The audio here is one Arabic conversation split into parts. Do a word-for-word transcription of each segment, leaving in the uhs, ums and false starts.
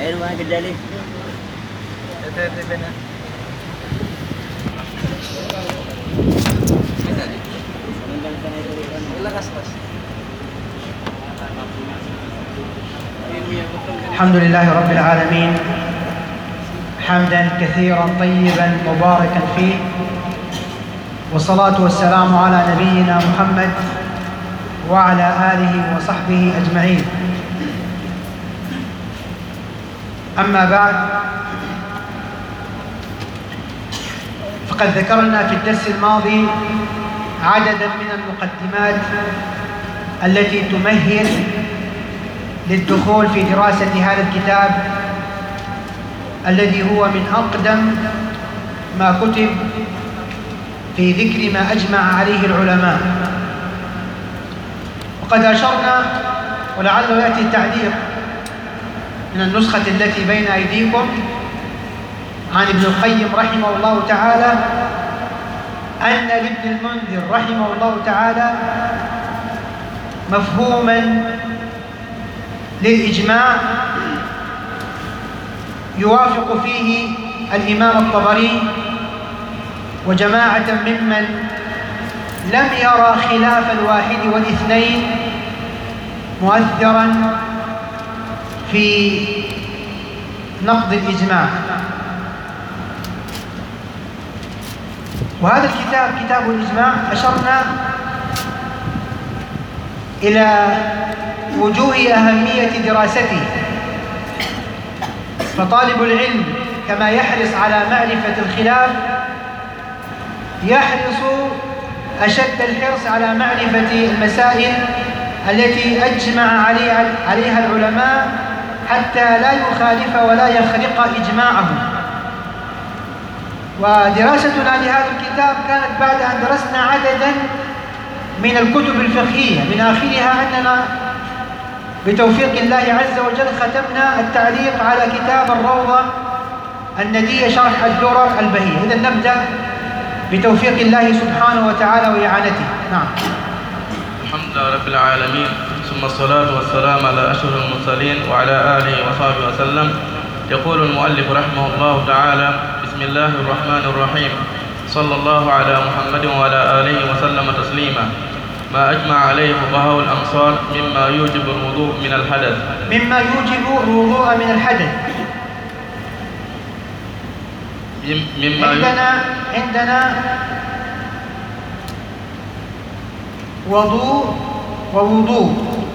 rumah kejali. Itu itu benar. الحمد لله رب العالمين حمدا كثيرا طيبا مباركا فيه، والصلاة والسلام على نبينا محمد وعلى آله وصحبه أجمعين. أما بعد، فقد ذكرنا في الدرس الماضي عددا من المقدمات التي تمهد للدخول في دراسة هذا الكتاب الذي هو من أقدم ما كتب في ذكر ما أجمع عليه العلماء. وقد أشرنا، ولعله يأتي التعليق من النسخة التي بين أيديكم عن ابن القيم رحمه الله تعالى، أن لابن المنذر رحمه الله تعالى مفهوما للإجماع يوافق فيه الإمام الطبري وجماعة ممن لم يرى خلاف الواحد والاثنين مؤثرا في نقض الإجماع. وهذا الكتاب كتاب الإجماع أشرنا إلى وجوه أهمية دراسته، فطالب العلم كما يحرص على معرفة الخلاف يحرص أشد الحرص على معرفة المسائل التي أجمع عليها العلماء حتى لا يخالف ولا يخرق إجماعهم. ودراستنا لهذا الكتاب كانت بعد أن درسنا عددا من الكتب الفقهية، من آخرها أننا بتوفيق الله عز وجل ختمنا التعليق على كتاب الروضة الندية شرح الدرر البهية. إذن نبدأ بتوفيق الله سبحانه وتعالى وإعانته. نعم. الحمد لله رب العالمين، ثم الصلاة والسلام على أشرف المرسلين وعلى آله وصحبه وسلم. يقول المؤلف رحمه الله تعالى: بسم الله الرحمن الرحيم، صلى الله على محمد وعلى آله وسلم تسليما. ما أجمع عليه فقهاء الأمصار مما يوجب الوضوء من الحدث. مما يوجب الوضوء من الحدث. مما عندنا عندنا وضوء ووضوء.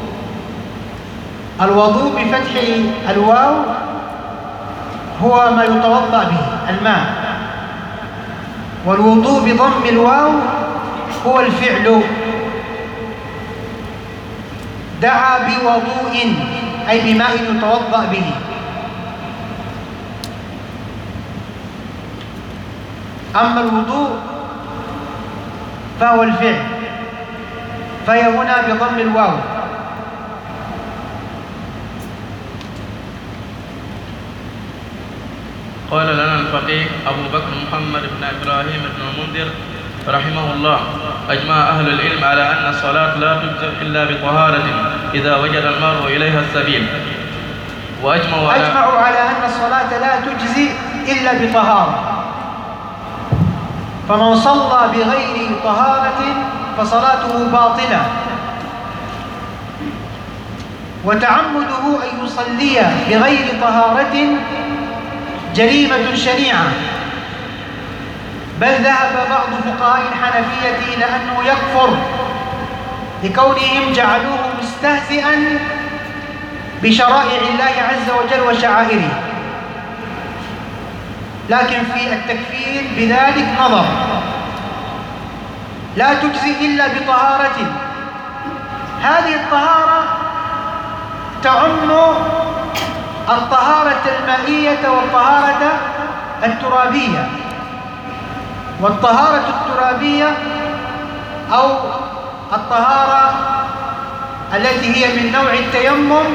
الوضوء بفتح الواو هو ما يتوضأ به الماء، والوضوء بضم الواو هو الفعل. دعا بوضوء أي بماء يتوضأ به. أما الوضوء فهو الفعل، فهي هنا بضم الواو. قال لنا الفقيه أبو بكر محمد بن إبراهيم بن المنذر رحمه الله: أجمع أهل العلم على أن الصلاة لا تجزئ إلا بطهارة إذا وجد المرء إليها السبيل. وأجمعوا على, أجمعوا على أن الصلاة لا تجزئ إلا بطهارة، فمن صلى بغير طهارة فصلاته باطلة، وتعمده أن يصلي بغير طهارة جريمة شنيعة. بل ذهب بعض فقهاء الحنفية إلى أنه يكفر لكونهم جعلوه مستهزئا بشرائع الله عز وجل وشعائره. لكن في التكفير بذلك نظر. لا تجزي إلا بطهارة. هذه الطهارة تعم الطهارة المائية والطهارة الترابية. والطهارة الترابية أو الطهارة التي هي من نوع التيمم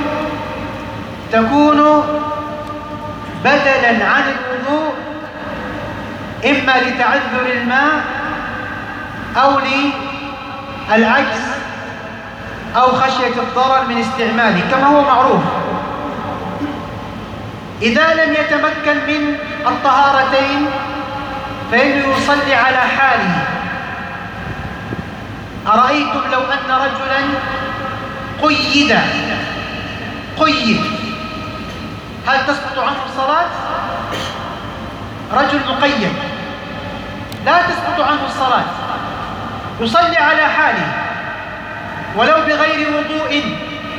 تكون بدلاً عن الوضوء، إما لتعذر الماء أو للعجز أو خشية الضرر من استعماله كما هو معروف. إذا لم يتمكن من الطهارتين فإنه يصلي على حاله. أرأيتم لو أن رجلا قيد قيد هل تسقط عنه الصلاة؟ رجل مقيد لا تسقط عنه الصلاة، يصلي على حاله ولو بغير وضوء،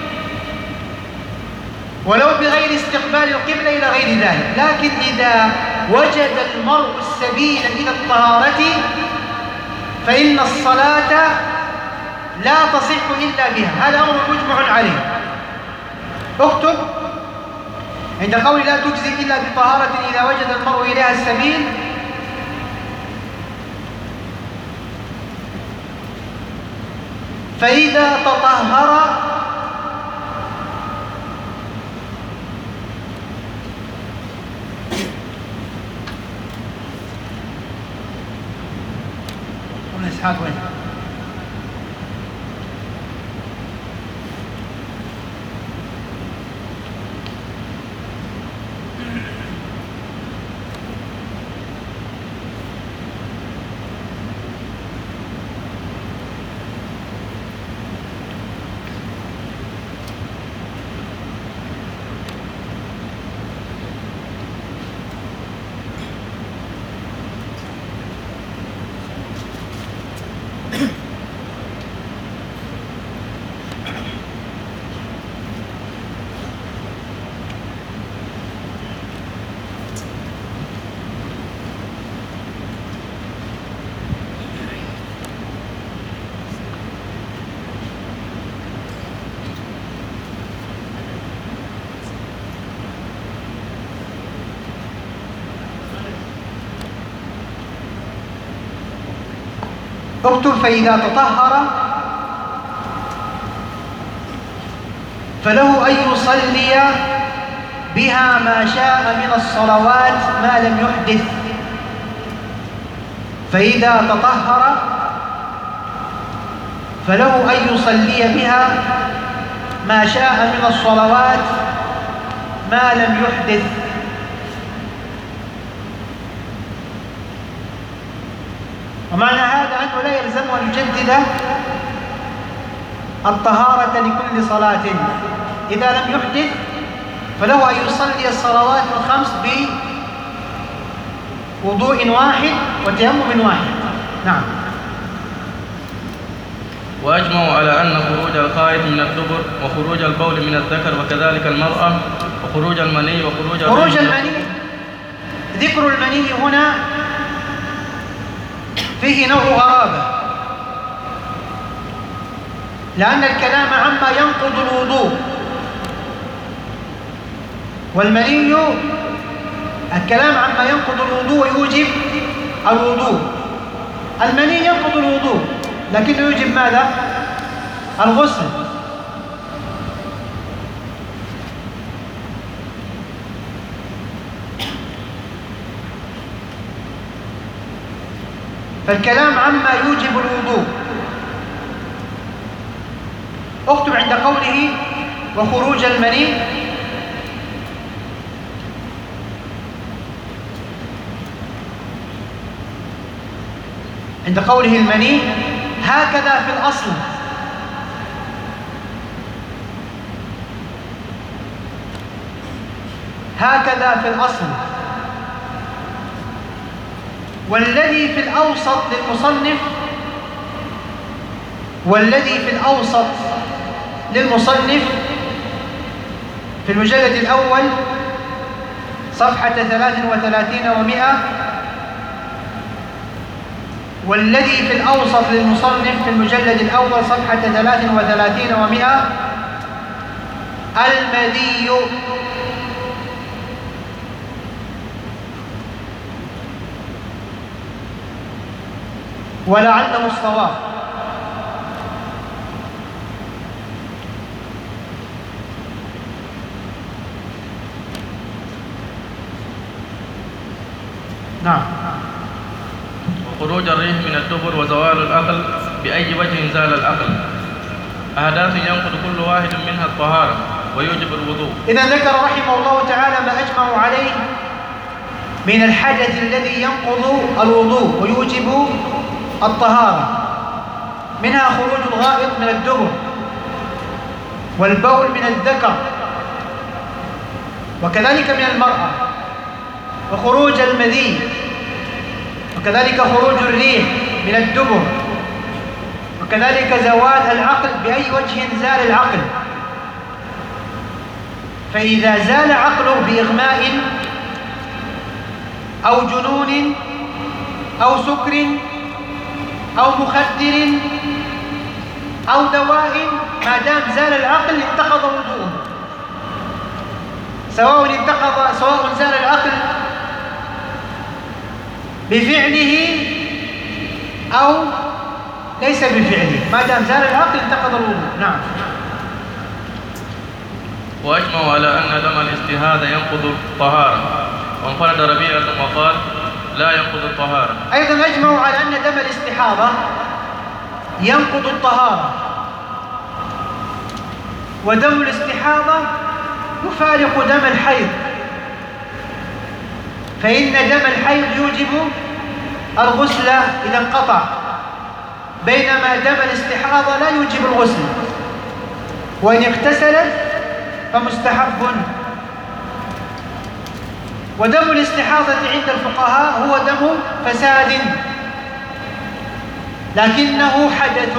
ولو بغير استقبال القبلة إلى غير ذلك. لكن إذا وجد المرء السبيل إلى الطهارة فإن الصلاة لا تصح إلا بها. هذا أمر مجمع عليه. اكتب عند قول لا تجزي إلا بطهارة إذا وجد المرء إليها السبيل، فإذا تطهر ابن إسحاق وين؟ اكتب فإذا تطهر فله أن يصلي بها ما شاء من الصلوات ما لم يحدث. فإذا تطهر فله أن يصلي بها ما شاء من الصلوات ما لم يحدث. ومعنى هذا أنه لا يلزم أن يجدد الطهارة لكل صلاة. إذا لم يحدث فله أن يصلي الصلوات الخمس بوضوء واحد وتيمم واحد. نعم. وأجمعوا على أن خروج الخائط من الدبر وخروج البول من الذكر وكذلك المرأة وخروج المني وخروج خروج المني، ذكر المني هنا فيه نوع غرابة، لأن الكلام عما ينقض الوضوء، والمني الكلام عما ينقض الوضوء ويوجب الوضوء. المني ينقض الوضوء لكنه يوجب ماذا؟ الغسل. فالكلام عما يوجب الوضوء. اكتب عند قوله وخروج المني عند قوله المني هكذا في الأصل، هكذا في الأصل. والذي في الأوسط للمصنف والذي في الأوسط للمصنف في المجلد الأول صفحة ثلاث وثلاثين ومئة، والذي في الأوسط للمصنف في المجلد الأول صفحة ثلاث وثلاثين ومئة المذي ولعله الصواب. نعم. وخروج الريح من الدبر وزوال العقل بأي وجه زال العقل. أحداث ينقض كل واحد منها الطهارة، ويوجب الوضوء. إذا ذكر رحمه الله تعالى ما أجمعوا عليه من الحدث الذي ينقض الوضوء ويوجب الطهارة، منها خروج الغائط من الدبر، والبول من الذكر، وكذلك من المرأة، وخروج المذي، وكذلك خروج الريح من الدبر، وكذلك زوال العقل. بأي وجه زال العقل؟ فإذا زال عقله بإغماء أو جنون أو سكر أو مخدر أو دواء، ما دام زال العقل انتقض وضوءه، سواء انتقض سواء زال العقل بفعله أو ليس بفعله، ما دام زال العقل انتقض الوضوء. نعم. وأجمعوا على أن دم الاستهاذة ينقض الطهارة، وانفرد ربيعة وقال لا ينقض الطهارة. أيضا أجمعوا على أن دم الاستحاضة ينقض الطهارة، ودم الاستحاضة يفارق دم الحيض، فإن دم الحيض يوجب الغسل إذا انقطع، بينما دم الاستحاضة لا يوجب الغسل، وإن اغتسلت فمستحب. ودم الاستحاضة عند الفقهاء هو دم فساد، لكنه حدث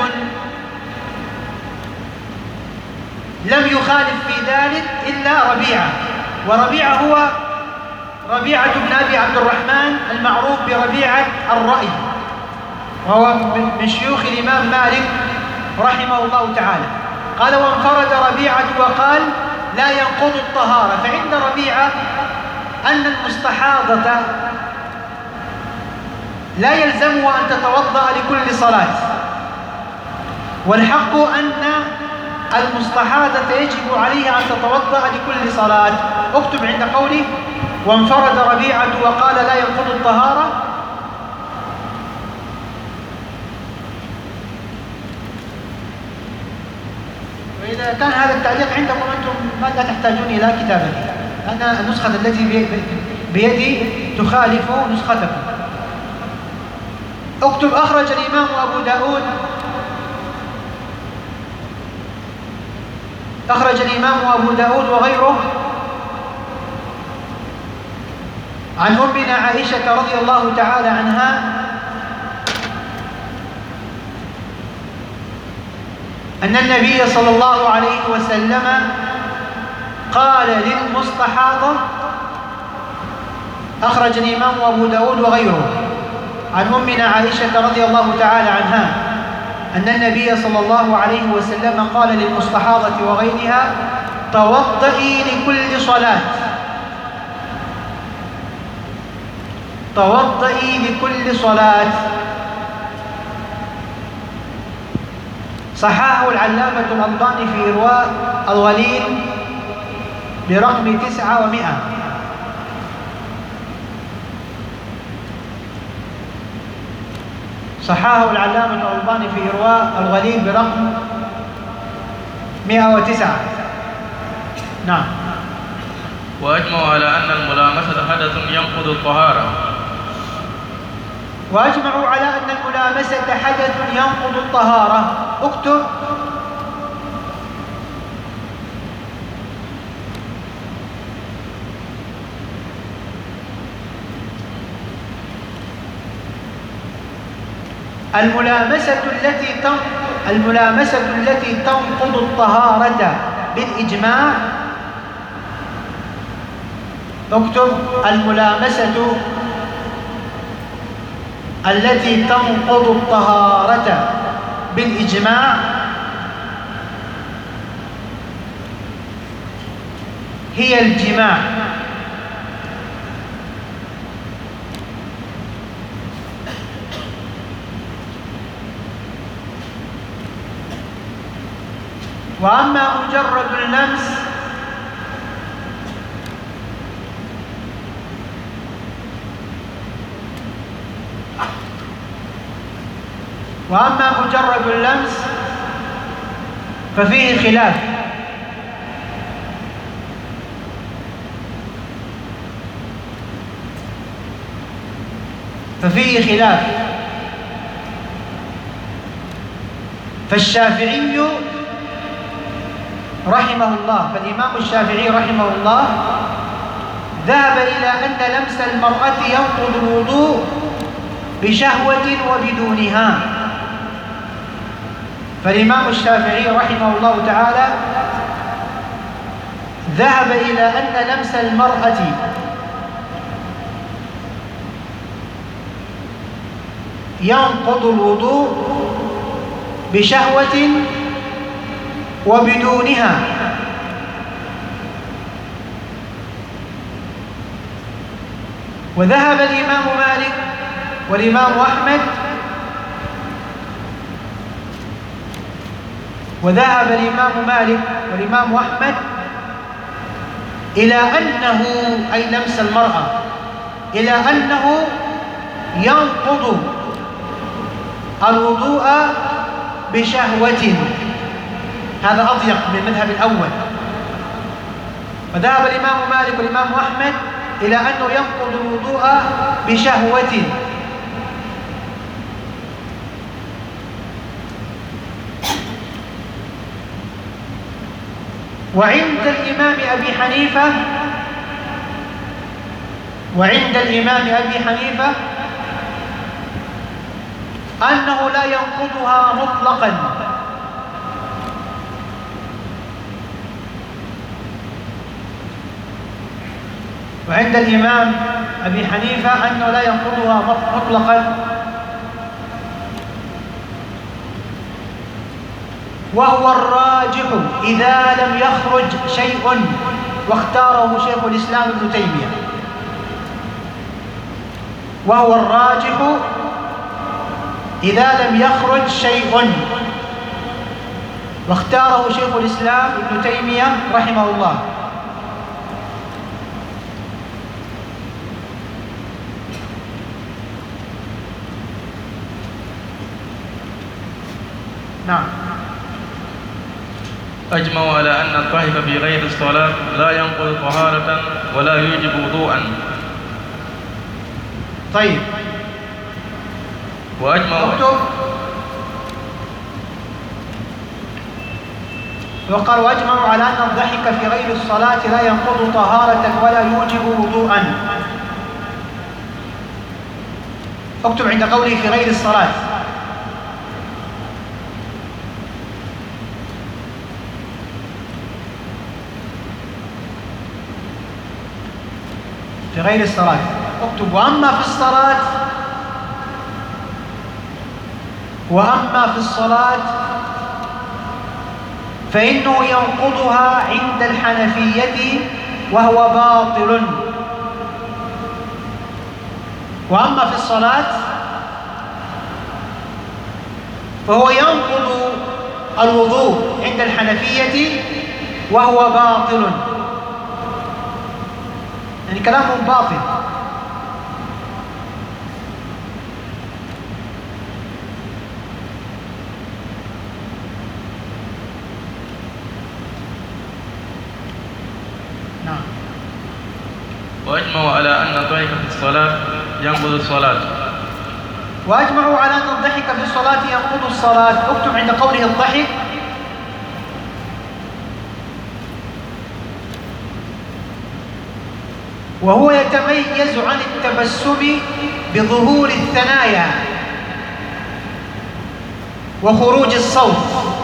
لم يخالف في ذلك إلا ربيعة، وربيعة هو ربيعة بن أبي عبد الرحمن المعروف بربيعة الرأي، وهو من شيوخ الإمام مالك رحمه الله تعالى. قال وانفرد ربيعة وقال لا ينقض الطهارة، فعند ربيعة أن المستحاضة لا يلزمها أن تتوضأ لكل صلاة، والحق أن المستحاضة يجب عليها أن تتوضأ لكل صلاة. اكتب عند قوله وانفرد ربيعة وقال لا ينقض الطهارة، وإذا كان هذا التعليق عندكم أنتم ما لا تحتاجون إلى كتابته، لأن النسخة التي بيدي تخالف نسختكم. اكتب أخرج الإمام أبو داود أخرج الإمام أبو داود وغيره عن أمنا عائشة رضي الله تعالى عنها أن النبي صلى الله عليه وسلم قال للمستحاضة، أخرج الإمام أبو داود وغيره عن أمنا عائشة رضي الله تعالى عنها أن النبي صلى الله عليه وسلم قال للمستحاضة وغيرها توضئي لكل صلاة، توضئي لكل صلاة. صححه العلامة الألباني في إرواء الغليل برقم تسعة ومئة. صححه العلامة الألباني في إرواء الغليل برقم مئة وتسعة. نعم. وأجمعوا على أن الملامسة حدث ينقض الطهارة. وأجمعوا على أن الملامسة حدث ينقض الطهارة. اكتب الملامسة التي الملامسة التي تنقض الطهارة بالإجماع. اكتب الملامسة التي تنقض الطهارة بالإجماع هي الجماع. وأما مجرد اللمس وأما مجرد اللمس ففيه خلاف، ففيه خلاف. فالشافعي رحمه الله فالإمام الشافعي رحمه الله ذهب إلى أن لمس المرأة ينقض الوضوء بشهوة وبدونها. فالإمام الشافعي رحمه الله تعالى ذهب إلى أن لمس المرأة ينقض الوضوء بشهوة وبدونها. وذهب الإمام مالك والإمام أحمد وذهب الإمام مالك والإمام أحمد إلى أنه أي لمس المرأة إلى أنه ينقض الوضوء بشهوة. هذا أضيق من المذهب الأول. وذهب الإمام مالك والإمام أحمد إلى أنه ينقض الوضوء بشهوة. وعند الإمام أبي حنيفة وعند الإمام أبي حنيفة أنه لا ينقضها مطلقا. وعند الإمام أبي حنيفة أنه لا ينقضها مطلقا، وهو الراجح إذا لم يخرج شيء، واختاره شيخ الإسلام ابن تيمية. وهو الراجح إذا لم يخرج شيء، واختاره شيخ الإسلام ابن تيمية رحمه الله. نعم. أجمعوا على أن الضحك في غير الصلاة لا ينقض طهارة ولا يوجب وضوءا. طيب. وأجمعوا اكتب. وقال وأجمعوا على أن الضحك في غير الصلاة لا ينقض طهارة ولا يوجب وضوءا. اكتب عند قوله في غير الصلاة. في غير الصلاة اكتب وأما في الصلاة وأما في الصلاة فإنه ينقضها عند الحنفية وهو باطل. وأما في الصلاة فهو ينقض الوضوء عند الحنفية وهو باطل، يعني كلامهم باطل. نعم. وأجمعوا على أن الضحك في الصلاة ينقض الصلاة. وأجمعوا على أن الضحك في الصلاة ينقض الصلاة. اكتب عند قوله الضحك وهو يتميز عن التبسم بظهور الثنايا وخروج الصوت.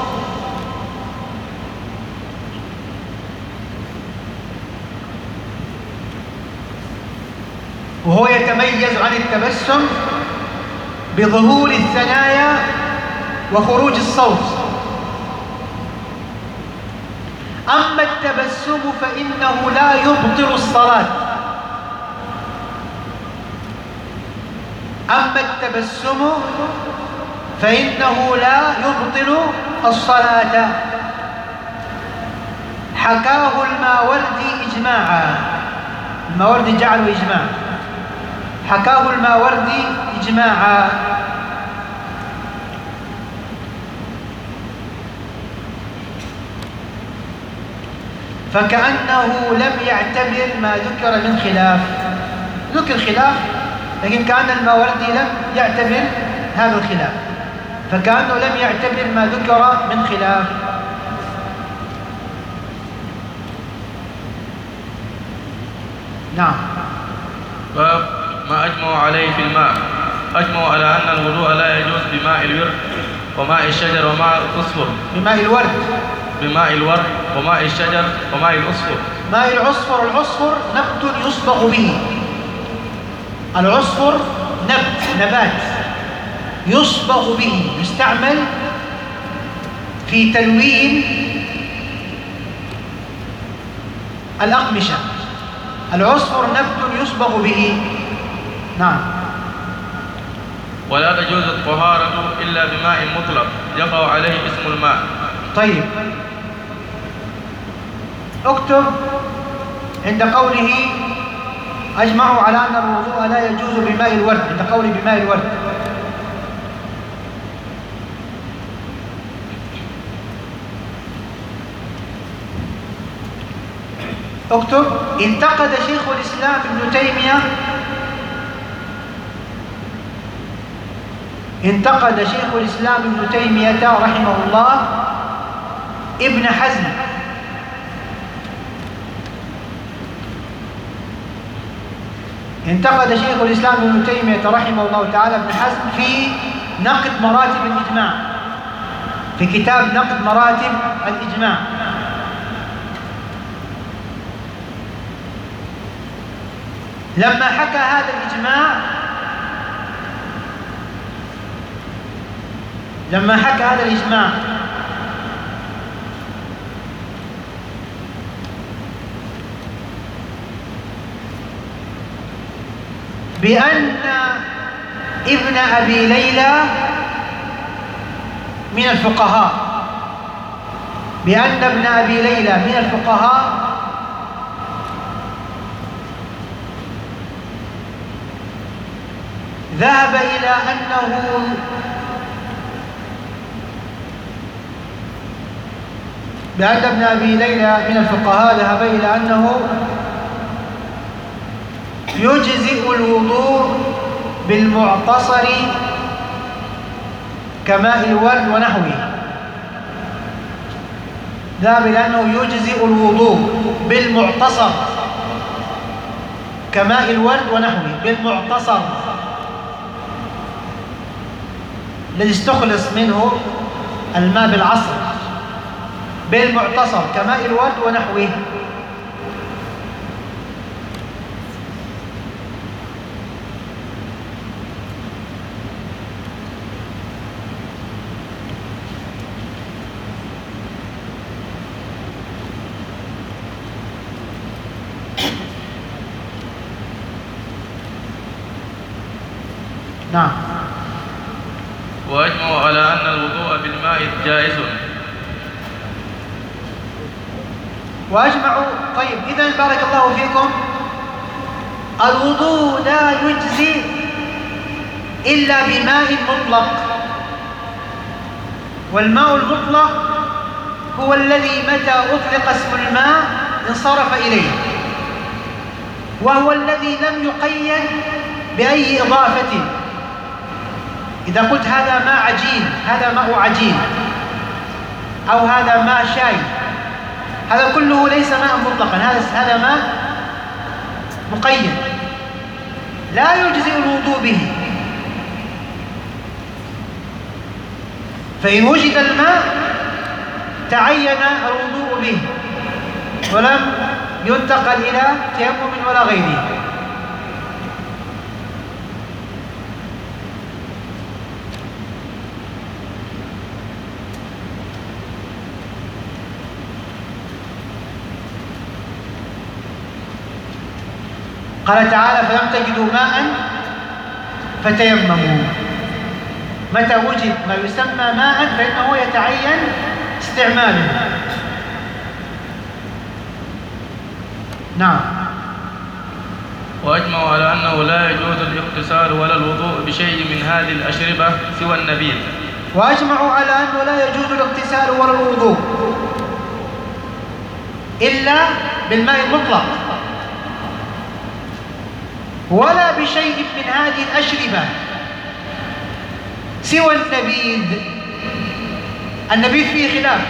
وهو يتميز عن التبسم بظهور الثنايا وخروج الصوت. أما التبسم فإنه لا يبطل الصلاة. أما التبسم فإنه لا يبطل الصلاة. حكاه الماوردي إجماعا. الماوردي جعله إجماع. حكاه الماوردي إجماعا. فكأنه لم يعتبر ما ذكر من خلاف. ذكر خلاف لكن كأن الماوردي لم يعتبر هذا الخلاف، فكأنه لم يعتبر ما ذكر من خلاف. نعم. باب ما أجمعوا عليه في الماء. أجمعوا على أن الوضوء لا يجوز بماء الورد وماء الشجر وماء الأصفر. بماء الورد بماء الورد وماء الشجر وماء الأصفر. ماء العصفر، العصفر نبت يصبغ به. العصفر نبت، نبات يصبغ به، يستعمل في تلوين الأقمشة. العصفر نبت يصبغ به. نعم. ولا تجوز الطهارة إلا بماء مطلق يقع عليه اسم الماء. طيب، اكتب عند قوله أجمعوا على أن الوضوء لا يجوز بماء الورد، عند قوله بماء الورد اكتب انتقد شيخ الإسلام ابن تيمية انتقد شيخ الإسلام ابن تيمية رحمه الله ابن حزم انتقد شيخ الإسلام ابن تيمية رحمه الله تعالى ابن حزم في نقد مراتب الإجماع، في كتاب نقد مراتب الإجماع. لما حكى هذا الإجماع لما حكى هذا الإجماع بأن ابن أبي ليلى من الفقهاء بأن ابن أبي ليلى من الفقهاء ذهب إلى أنه بأن ابن أبي ليلى من الفقهاء ذهب إلى أنه يجزئ الوضوء بالمعتصر كماء الورد ونحوه. ذهب إلى أنه يجزئ الوضوء بالمعتصر كماء الورد ونحوه. بالمعتصر الذي استخلص منه الماء بالعصر، بالمعتصر كماء الورد ونحوه. نعم. وأجمعوا على أن الوضوء بالماء جائز. وأجمعوا. طيب، إذن بارك الله فيكم، الوضوء لا يجزي إلا بماء مطلق، والماء المطلق هو الذي متى أطلق اسم الماء انصرف إليه، وهو الذي لم يقيد بأي إضافة. إذا قلت هذا ماء عجين، هذا ماء عجين، أو هذا ماء شاي، هذا كله ليس ماء مطلقا، هذا هذا ماء مقيد لا يجزئ الوضوء به. فإن وجد الماء تعين الوضوء به ولم ينتقل إلى تيمم ولا غيره. قال تعالى: فلم تجدوا ماء فتيمموا. متى وجد ما يسمى ماء فإنه يتعين استعماله. نعم. وأجمعوا على أنه لا يجوز الاغتسال ولا الوضوء بشيء من هذه الأشربة سوى النبيذ. وأجمعوا على أنه لا يجوز الاغتسال ولا الوضوء إلا بالماء المطلق. ولا بشيء من هذه الأشربة سوى النبيذ. النبيذ فيه خلاف،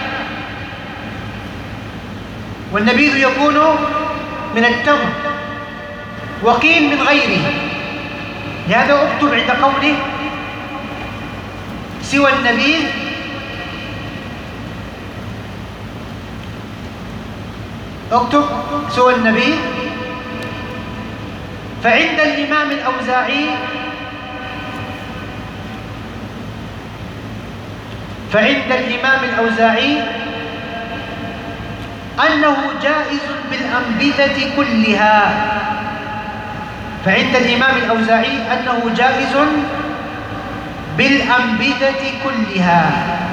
والنبيذ يكون من التمر وقيل من غيره. لهذا اكتب عند قوله سوى النبيذ اكتب سوى النبيذ. فعند الإمام الأوزاعي فعند الإمام الأوزاعي أنه جائز بالأنبتة كلها. فعند الإمام الأوزاعي أنه جائز بالأنبتة كلها.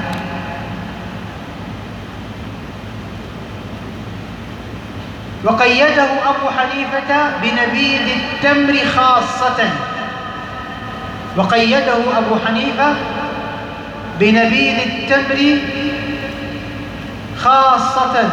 وقيده أبو حنيفة بنبيذ التمر خاصة وقيده أبو حنيفة بنبيذ التمر خاصة.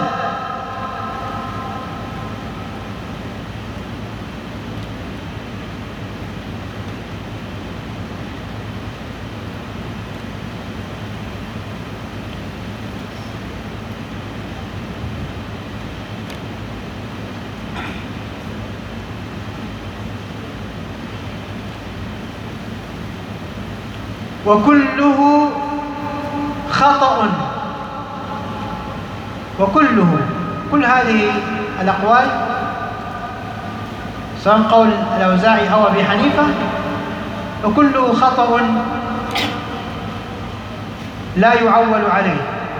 وكله خطأ. وكله كل هذه الأقوال سواء قول الأوزاعي أو أبي حنيفة وكله خطأ لا يعول عليه.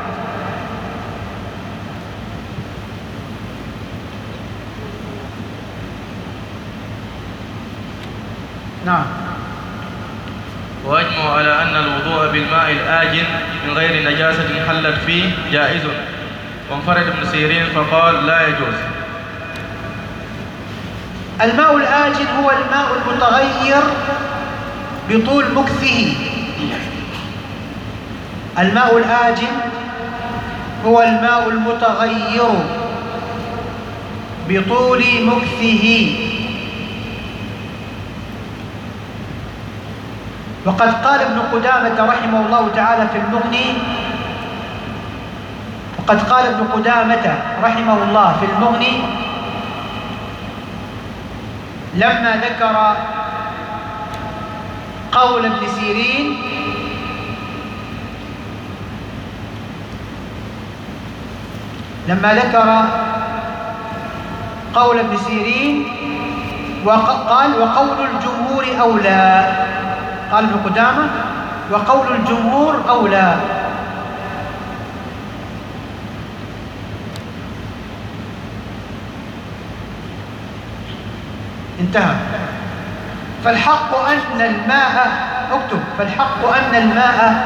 نعم. وأجمعوا على أن الوضوء بالماء الآجن من غير نجاسة حلت فيه جائز، وانفرد ابن سيرين فقال لا يجوز. الماء الآجن هو الماء المتغير بطول مكثه. الماء الآجن هو الماء المتغير بطول مكثه. وقد قال ابن قدامة رحمه الله تعالى في المغني وقد قال ابن قدامة رحمه الله في المغني لما ذكر قول ابن سيرين لما ذكر قول ابن سيرين وقال وقول الجمهور أولى. قال ابن قدامة وقول الجمهور أولى. انتهى. فالحق أن الماء اكتب فالحق أن الماء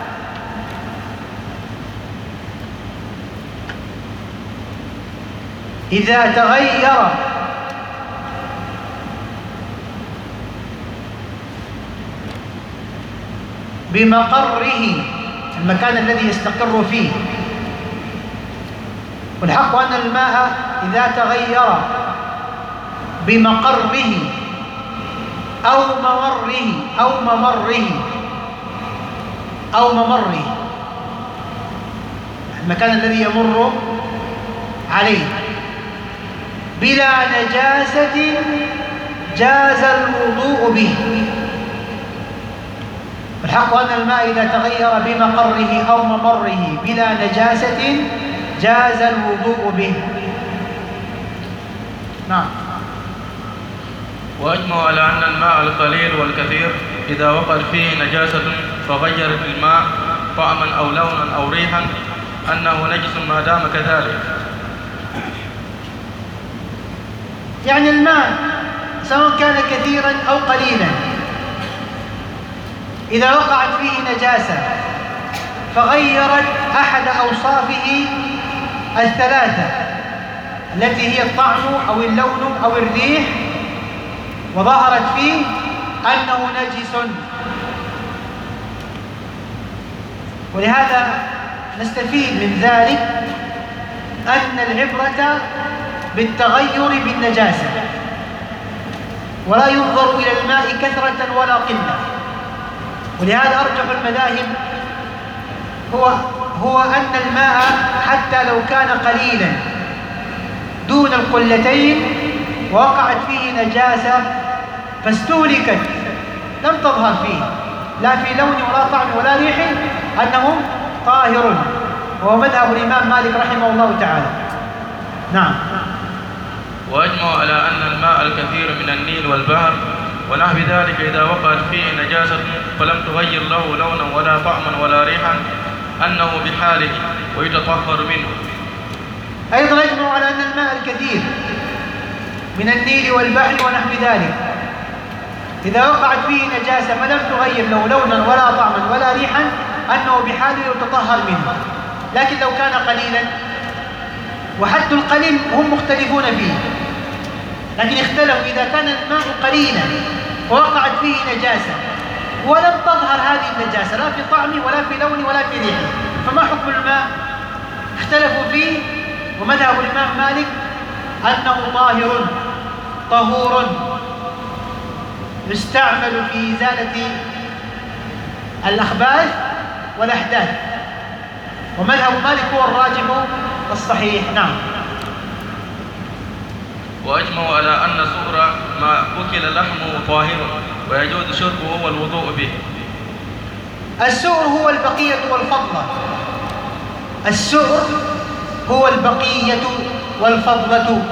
إذا تغير بمقره المكان الذي يستقر فيه. والحق أن الماء إذا تغير بمقره أو ممره أو ممره أو ممره المكان الذي يمر عليه بلا نجاسة جاز الوضوء به. الحق أن الماء إذا تغير بمقره أو ممره بلا نجاسة جاز الوضوء به. نعم. وأجمعوا على أن الماء القليل والكثير إذا وقعت فيه نجاسة فغيرت الماء طعما أو لونا أو ريحا أنه نجس ما دام كذلك. يعني الماء سواء كان كثيرا أو قليلا إذا وقعت فيه نجاسة فغيرت أحد أوصافه الثلاثة التي هي الطعم أو اللون أو الريح وظهرت فيه أنه نجس. ولهذا نستفيد من ذلك أن العبرة بالتغير بالنجاسة ولا ينظر إلى الماء كثرة ولا قلة. ولهذا أرجح المذاهب هو هو أن الماء حتى لو كان قليلا دون القلتين ووقعت فيه نجاسة فاستهلكت لم تظهر فيه لا في لون ولا طعم ولا ريح أنه طاهر، وهو مذهب الإمام مالك رحمه الله تعالى. نعم. وأجمعوا على أن الماء الكثير من النيل والبحر ونحو ذلك إذا وقعت فيه نجاسة فلم تغير له لونا ولا طعما ولا ريحا أنه بحاله ويتطهر منه. أيضا أجمعوا على أن الماء الكثير من النيل والبحر ونحو ذلك إذا وقعت فيه نجاسة فلم تغير له لونا ولا طعما ولا ريحا أنه بحاله يتطهر منه. لكن لو كان قليلا، وحد القليل هم مختلفون فيه، لكن اختلفوا إذا كان الماء قليلا ووقعت فيه نجاسة ولم تظهر هذه النجاسة لا في طعمه ولا في لونه ولا في ريحه، فما حكم الماء؟ اختلفوا فيه، ومذهب الإمام مالك أنه طاهر طهور يستعمل في إزالة الأخباث والأحداث، ومذهب مالك هو الراجح الصحيح. نعم. وأجمعوا على أن سؤر ما أكل لحمه طاهر ويجوز شربه والوضوء به. السؤر هو البقية والفضلة. السؤر هو البقية والفضلة.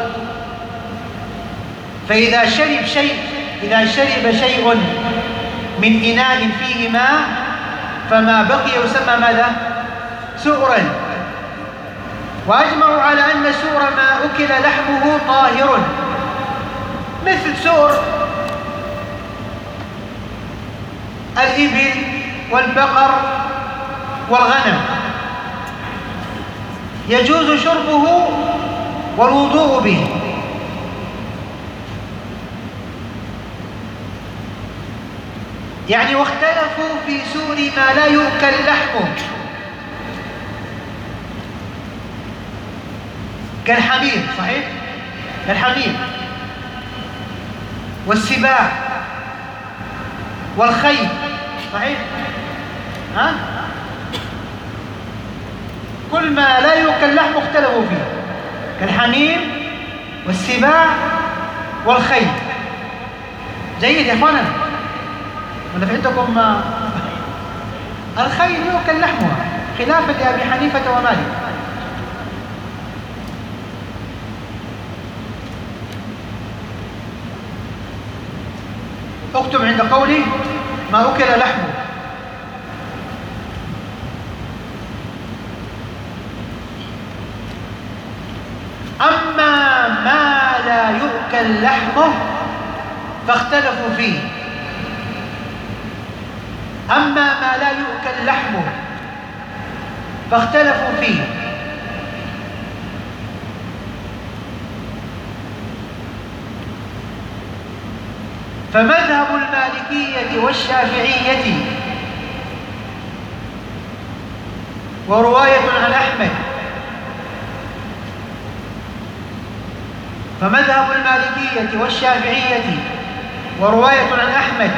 فإذا شرب شيء إذا شرب شيء من إناء فيه ماء فما بقي يسمى ماذا؟ سؤرا. وأجمعوا على أن سؤر ما أكل لحمه طاهر، مثل سؤر الإبل والبقر والغنم يجوز شربه والوضوء به. يعني واختلفوا في سؤر ما لا يؤكل لحمه كالحمير، صحيح؟ كالحمير والسباع والخيل، صحيح؟ ها؟ كل ما لا يؤكل لحمه اختلفوا فيه كالحمير والسباع والخيل. جيد يا اخوانا؟ ولا في عندكم الخيل يؤكل لحمها خلافا لأبي حنيفة ومالك. اكتب عند قولي ما أكل لحمه. أما ما لا يؤكل لحمه فاختلفوا فيه. أما ما لا يؤكل لحمه فاختلفوا فيه. فمذهب المالكية والشافعية ورواية عن أحمد فمذهب المالكية والشافعية ورواية عن أحمد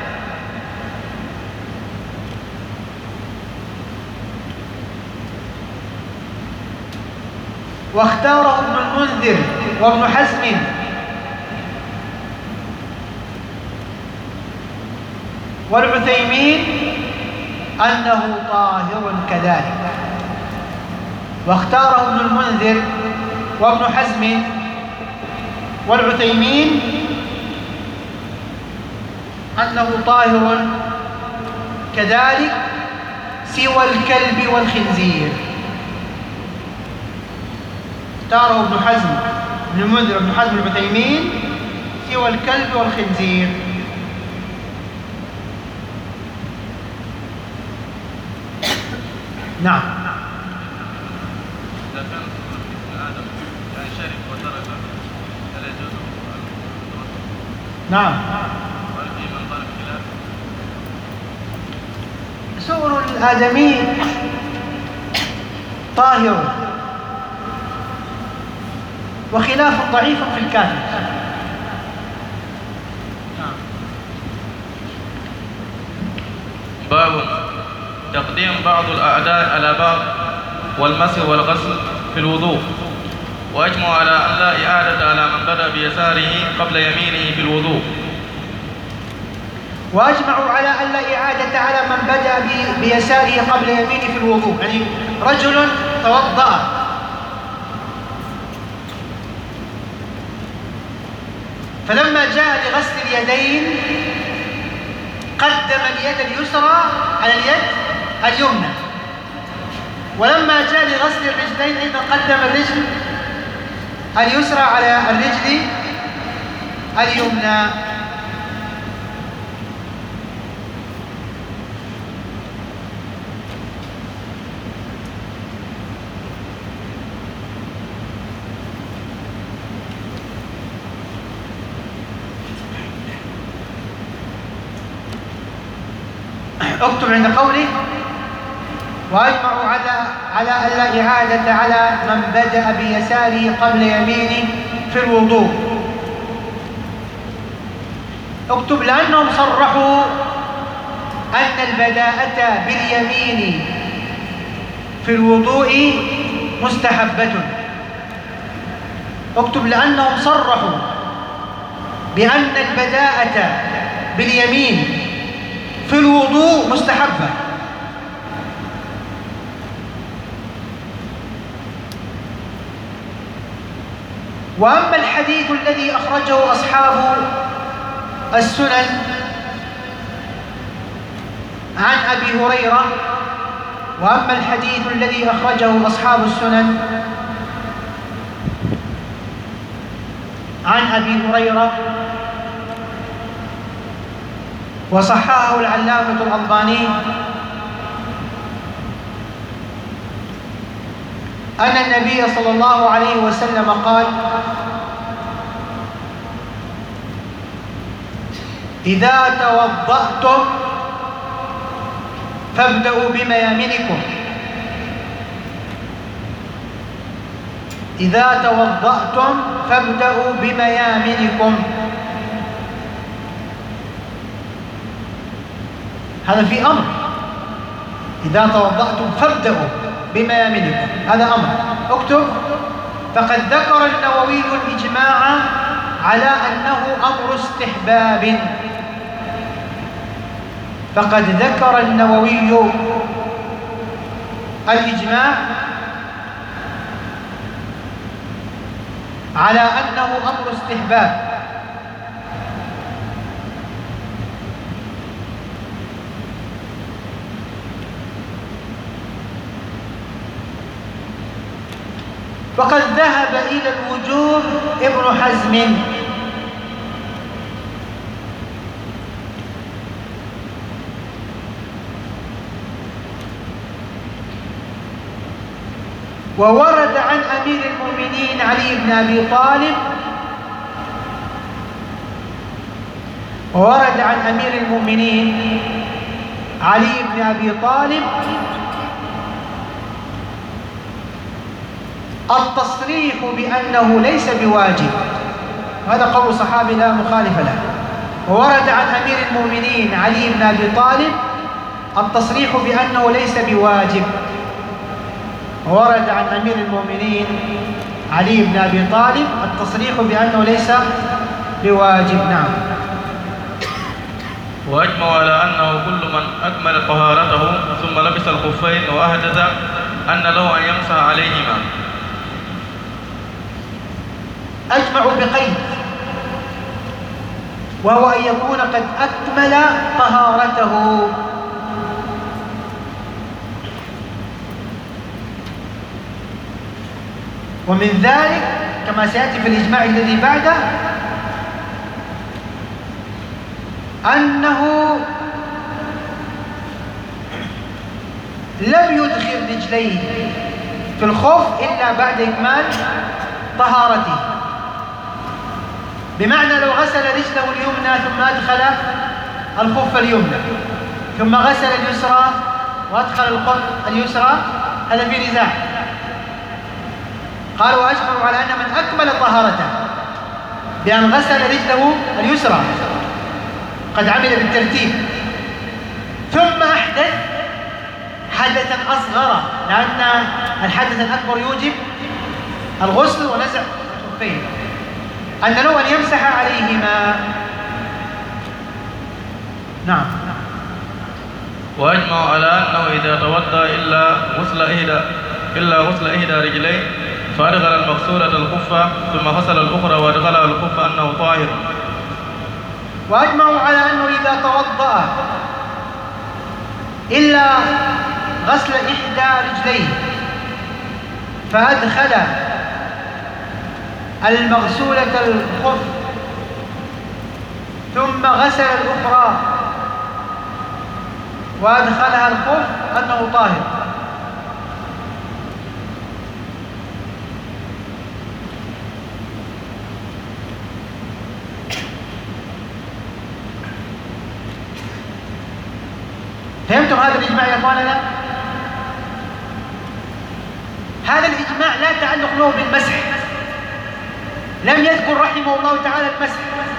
واختاره ابن المنذر وابن حزم والعثيمين أنه طاهر كذلك. واختاره ابن المنذر وابن حزم والعثيمين أنه طاهر كذلك سوى الكلب والخنزير. اختاره ابن حزم ابن المنذر وابن حزم والعثيمين سوى الكلب والخنزير. نعم. إذا كان ابن آدم يعني شرب وترك فلا يجوز. نعم. وهل في من طلب خلاف؟ سؤر الآدمي طاهر، وخلاف ضعيف في الكافر. باب تقديم بعض الأعداء على بعض والمسح والغسل في الوضوء. وأجمع على أن لا إعادة على من بدأ بيساره قبل يمينه في الوضوء. وأجمعوا على أن لا إعادة على من بدأ بيساره قبل يمينه في الوضوء. يعني رجل توضأ فلما جاء لغسل اليدين قدم اليد اليسرى على اليد اليمنى، ولما جاء لغسل الرجلين أيضا قدم الرجل اليسرى على الرجل اليمنى. اكتب عند قوله وأجمعوا على على ألا إعادة على من بدأ بيساره قبل يمينه في الوضوء. اكتب لأنهم صرحوا أن البداءة باليمين في الوضوء مستحبة. اكتب لأنهم صرحوا بأن البداءة باليمين في الوضوء مستحبة. وأما الحديث الذي أخرجه أصحاب السنن عن أبي هريرة وأما الحديث الذي أخرجه أصحاب السنن عن أبي هريرة وصححه العلامة الألباني أن النبي صلى الله عليه وسلم قال: إذا توضأتم فابدأوا بميامنكم. إذا توضأتم فابدأوا بميامنكم. هذا في أمر. إذا توضأتم فابدأوا بميامنكم، هذا أمر. اكتب: فقد ذكر النووي الإجماع على أنه أمر استحباب. فقد ذكر النووي الإجماع على أنه أمر استحباب. وقد ذهب إلى الوجوب ابن حزم. وورد عن أمير المؤمنين علي بن أبي طالب وورد عن أمير المؤمنين علي بن أبي طالب التصريح بأنه ليس بواجب. هذا قول صحابي لا مخالف له. وورد عن أمير المؤمنين علي بن أبي طالب التصريح بأنه ليس بواجب. ورد عن أمير المؤمنين علي بن أبي طالب التصريح بأنه ليس بواجب. نعم. وأجمع على أنه كل من أكمل طهارته ثم لبس الخفين وأحدث أن له أن يمسح عليهما. أجمعوا بقيد، وهو أن يكون قد أكمل طهارته. ومن ذلك كما سيأتي في الإجماع الذي بعده أنه لم يدخل رجليه في الخف إلا بعد إكمال طهارته. بمعنى لو غسل رجله اليمنى ثم أدخل الخف اليمنى ثم غسل اليسرى وأدخل الخف اليسرى، هذا في نزاع. قالوا وأجمعوا على أن من أكمل طهارته بأن غسل رجله اليسرى قد عمل بالترتيب ثم حدثا أصغر، لأن الحدث الأكبر يوجب الغسل ونزع الخفين، أن له أن يمسح عليهما. نعم. وأجمع على أنه إذا توضأ إلا غسل إحدى إلا غسل إحدى رجليه فأدخل المغسولة الخفة ثم غسل الأخرى وأدخلها الخفة أنه طاهر. وأجمعوا على أنه إذا توضأ إلا غسل إحدى رجليه فأدخل المغسولة الخف ثم غسل الأخرى وأدخلها الخف أنه طاهر. فهمتم هذا الإجماع يا أخواننا؟ هذا الإجماع لا تعلق له بالمسح، لم يذكر رحمه الله تعالى المسح،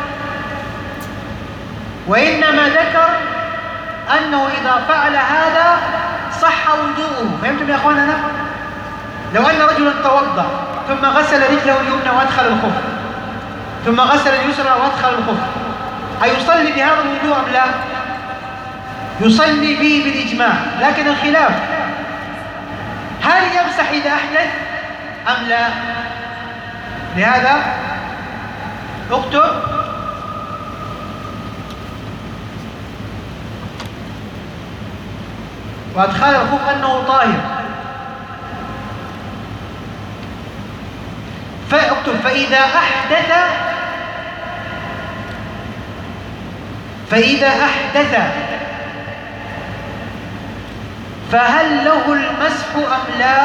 وإنما ذكر أنه إذا فعل هذا صح وضوءه. فهمتم يا أخواننا؟ لو أن رجلا توضأ ثم غسل رجله اليمنى وأدخل الخف ثم غسل اليسرى وأدخل الخف، أيصلي بهذا الوضوء أم لا؟ يصلي به بالإجماع، لكن الخلاف هل يمسح إذا أحدث أم لا؟ لهذا اكتب وأدخل الخف أنه طاهر، فاكتب فإذا أحدث فإذا أحدث فهل له المسح أم لا؟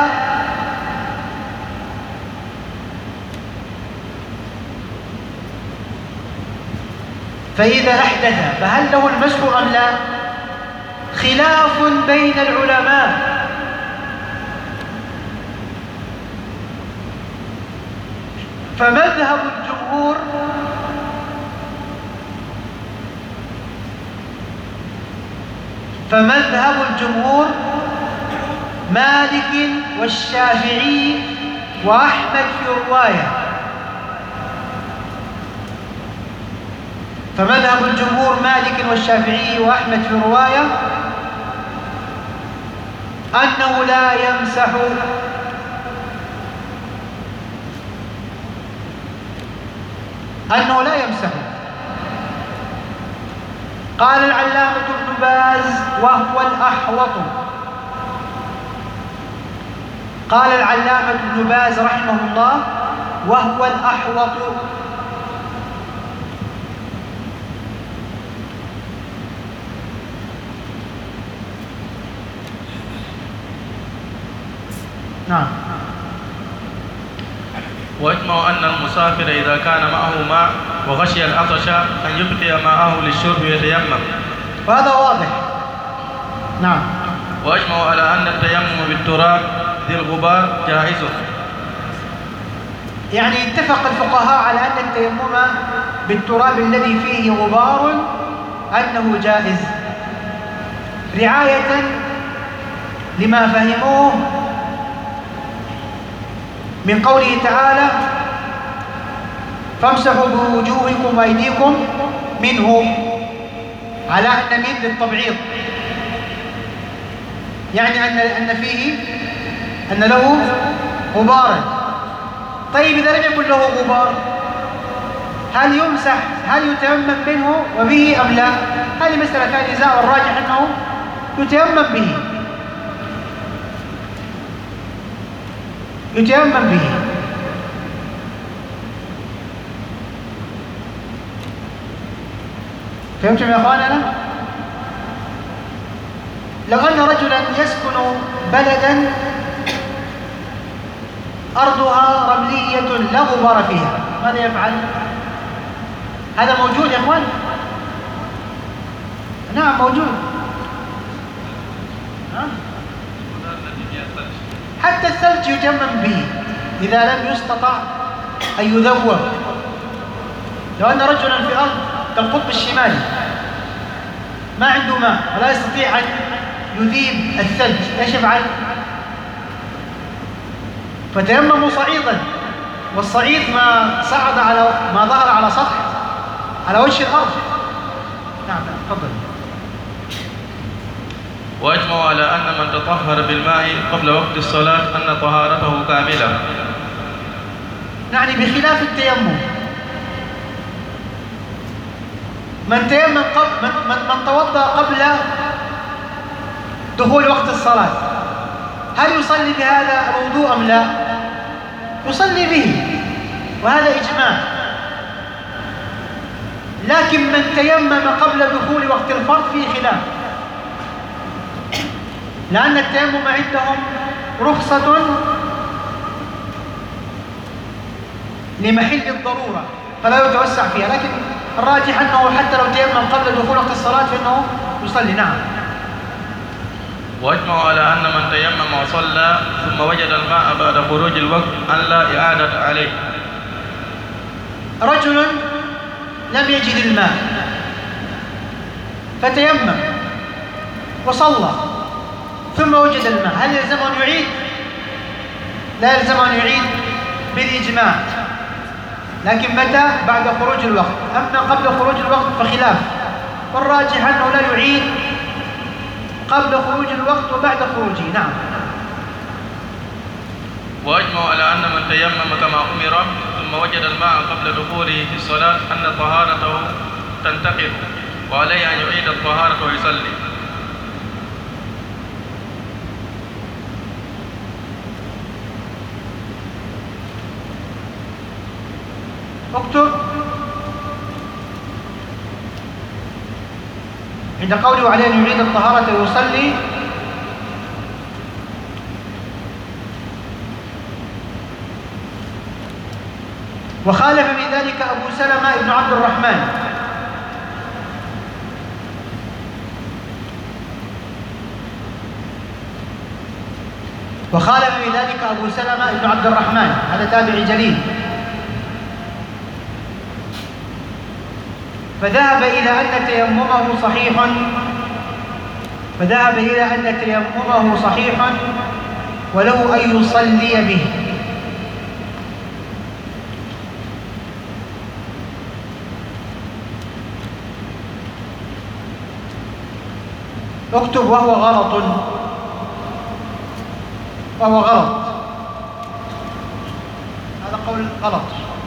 فإذا أحدث فهل له المسح أم لا؟ خلاف بين العلماء، فمذهب الجمهور فمذهب الجمهور مالك والشافعي وأحمد في رواية فمذهب الجمهور مالك والشافعي وأحمد في رواية أنه لا يمسح أنه لا يمسح قال العلامة ابن باز وهو الأحوط قال العلامة ابن باز رحمه الله وهو الأحوط نعم. وأجمع أن المسافر إذا كان معه ماء وغشي العطش أن يبقي ماءه للشرب ويتيمم، وهذا واضح. نعم. وأجمع على أن التيمم بالتراب ذي الغبار جائز. يعني اتفق الفقهاء على أن التيمم بالتراب الذي فيه غبار أنه جائز، رعاية لما فهموه من قوله تعالى فامسحوا بوجوهكم وأيديكم منه، على أن من للتبعيض، يعني أن أن فيه أن له غبارا. طيب إذا لم يكن له غبار هل يمسح هل يتيمم منه وبه أم لا؟ هذه مسألة فيها نزاع، والراجح أنه يتيمم به يتيمم به فهمتم يا أخواننا؟ لو أن رجلا يسكن بلدا أرضها رملية لا غبار فيها، ماذا يفعل؟ هذا موجود يا أخوان؟ نعم موجود. ها؟ حتى الثلج يتيمم به إذا لم يستطع أن يذوب. لو أن رجلا في أرض كالقطب الشمالي ما عنده ماء ولا يستطيع أن يذيب الثلج ايش يفعل؟ فتيمموا صعيدا، والصعيد ما صعد على ما ظهر على سطح على وجه الارض. نعم تفضل. وأجمعوا على أن من تطهر بالماء قبل وقت الصلاة أن طهارته كاملة. يعني بخلاف التيمم، من تيمم قبل من, من, من توضأ قبل دخول وقت الصلاة، هل يصلي بهذا الوضوء أم لا؟ يصلي به، وهذا إجماع. لكن من تيمم قبل دخول وقت الفرض فيه خلاف، لأن التيمم عندهم رخصة لمحل الضرورة فلا يتوسع فيها، لكن الراجح أنه حتى لو تيمم قبل دخول وقت الصلاة فإنه يصلي. نعم. وأجمعوا على أن من تيمم وصلى ثم وجد الماء بعد خروج الوقت أن لا إعادة عليه. رجل لم يجد الماء فتيمم وصلى ثم وجد الماء، هل يلزمه أن يعيد؟ لا يلزمه أن يعيد بالإجماع، لكن متى؟ بعد خروج الوقت. أما قبل خروج الوقت فخلاف، والراجح أنه لا يعيد قبل خروج الوقت وبعد خروجه. نعم. وأجمعوا على أن من تيمم كما أمر ثم وجد الماء قبل دخوله في الصلاة أن طهارته تنتقض وعليه أن يعيد الطهارة ويصلي. اكتب عند قوله عليه أن يعيد الطهارة ويصلي وخالف في ذلك أبو سلمة بن عبد الرحمن وخالف في ذلك أبو سلمة بن عبد الرحمن، هذا تابعي جليل، فذهب إلى أن تيممه صحيح فذهب إلى أن تيممه صحيح وله أن يصلي به. اكتب وهو غلط، وهو غلط، هذا قول غلط.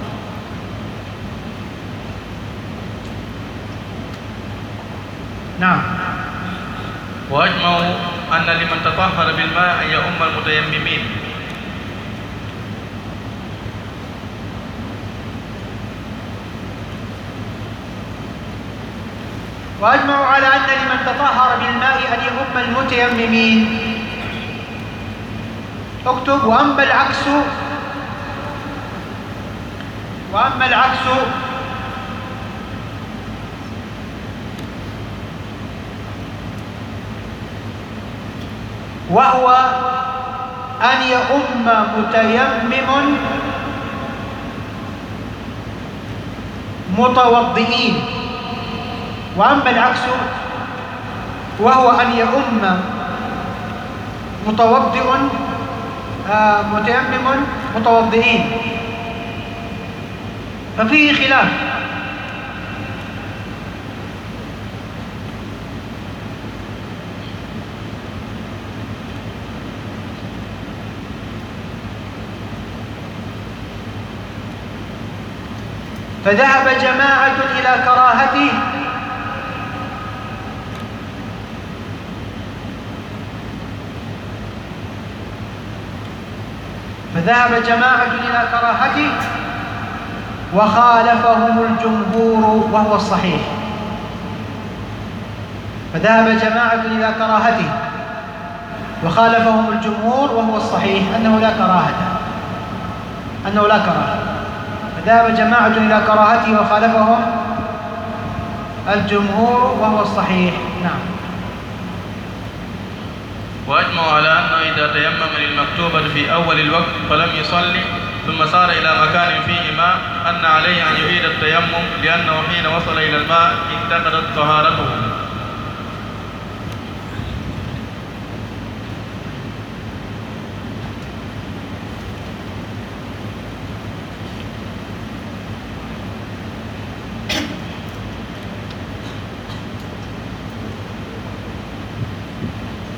نعم. وأجمعوا أن لمن تطهر بالماء أن يؤم المتيممين. وأجمعوا على أن لمن تطهر بالماء أن يؤم المتيممين. اكتب وأما العكس وأما العكس وهو أن يؤم متيمم متوضئين. وأما العكس وهو أن يؤم متوضئ آه متيمم متوضئين، ففيه خلاف. فذهب جماعة إلى كراهته فذهب جماعة إلى كراهته وخالفهم الجمهور وهو الصحيح. فذهب جماعة إلى كراهته وخالفهم الجمهور وهو الصحيح أنه لا كراهة أنه لا كراهة فذهب جماعة إلى كراهته وخالفهم الجمهور وهو الصحيح. نعم. وأجمعوا على أنه إذا تيمم للمكتوبة في أول الوقت فلم يصلي ثم صار إلى مكان فيه ماء أن عليه أن يعيد التيمم، لأنه حين وصل إلى الماء انتقضت طهارته.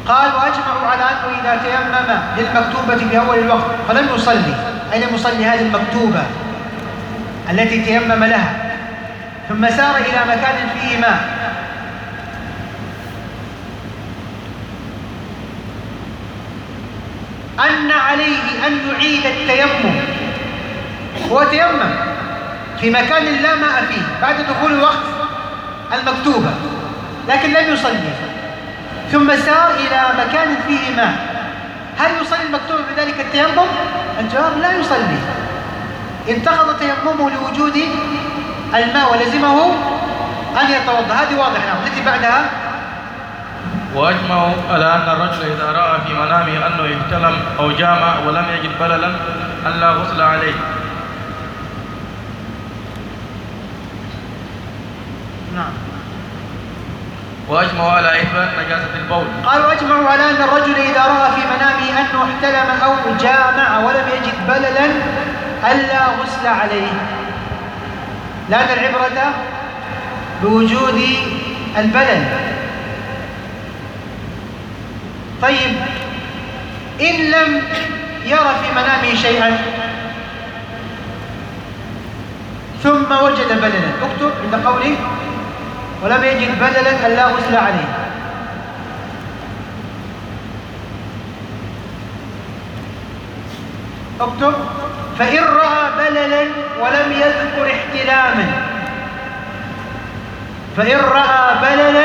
قال وأجمعوا على أنه إذا تيمم للمكتوبة في أول الوقت فلم يصلي، أي لم يصلي هذه المكتوبة التي تيمم لها، ثم سار إلى مكان فيه ماء، أن عليه أن يعيد التيمم. هو تيمم في مكان لا ماء فيه بعد دخول الوقت المكتوبة لكن لم يصلي، ثم سار إلى مكان فيه ماء، هل يصلي المكتوبة بذلك التيمم؟ الجواب لا يصلي، انتقض تيممه لوجود الماء ولزمه أن يتوضأ. هذه واضحة. التي بعدها وأجمعوا على أن الرجل إذا رأى في منامه أنه احتلم أو جامع ولم يجد بللا أن لا غسل عليه. نعم. وأجمعوا على إثبات نجاسة البول. قالوا وأجمعوا على أن الرجل إذا رأى في منامه أنه احتلم أو جامع ولم يجد بللا ألا غسل عليه، لأن العبرة بوجود البلل. طيب إن لم يرى في منامه شيئا ثم وجد بللا، اكتب عند قوله ولم يجد بللا ألا غسل عليه. اكتب فإن رأى بللا ولم يذكر احتلاما، فإن رأى بللا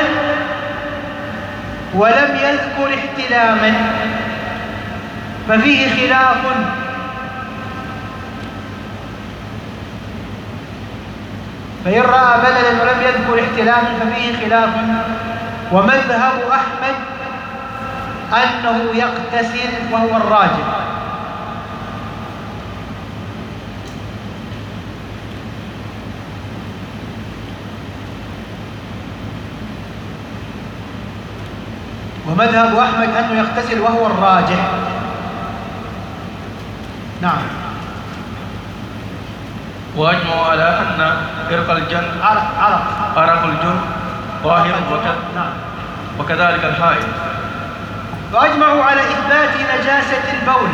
ولم يذكر احتلاما ففيه خلاف، فإن رأى بللا ولم يذكر احتلاما ففيه خلاف، ومذهب أحمد أنه يغتسل وهو الراجح. ومذهب أحمد أنه يغتسل وهو الراجح. نعم. وأجمعوا على أن إرق الجن عرق عرق عرق الجن ظاهر نعم. وكذلك الحائض. وأجمعوا على إثبات نجاسة البول.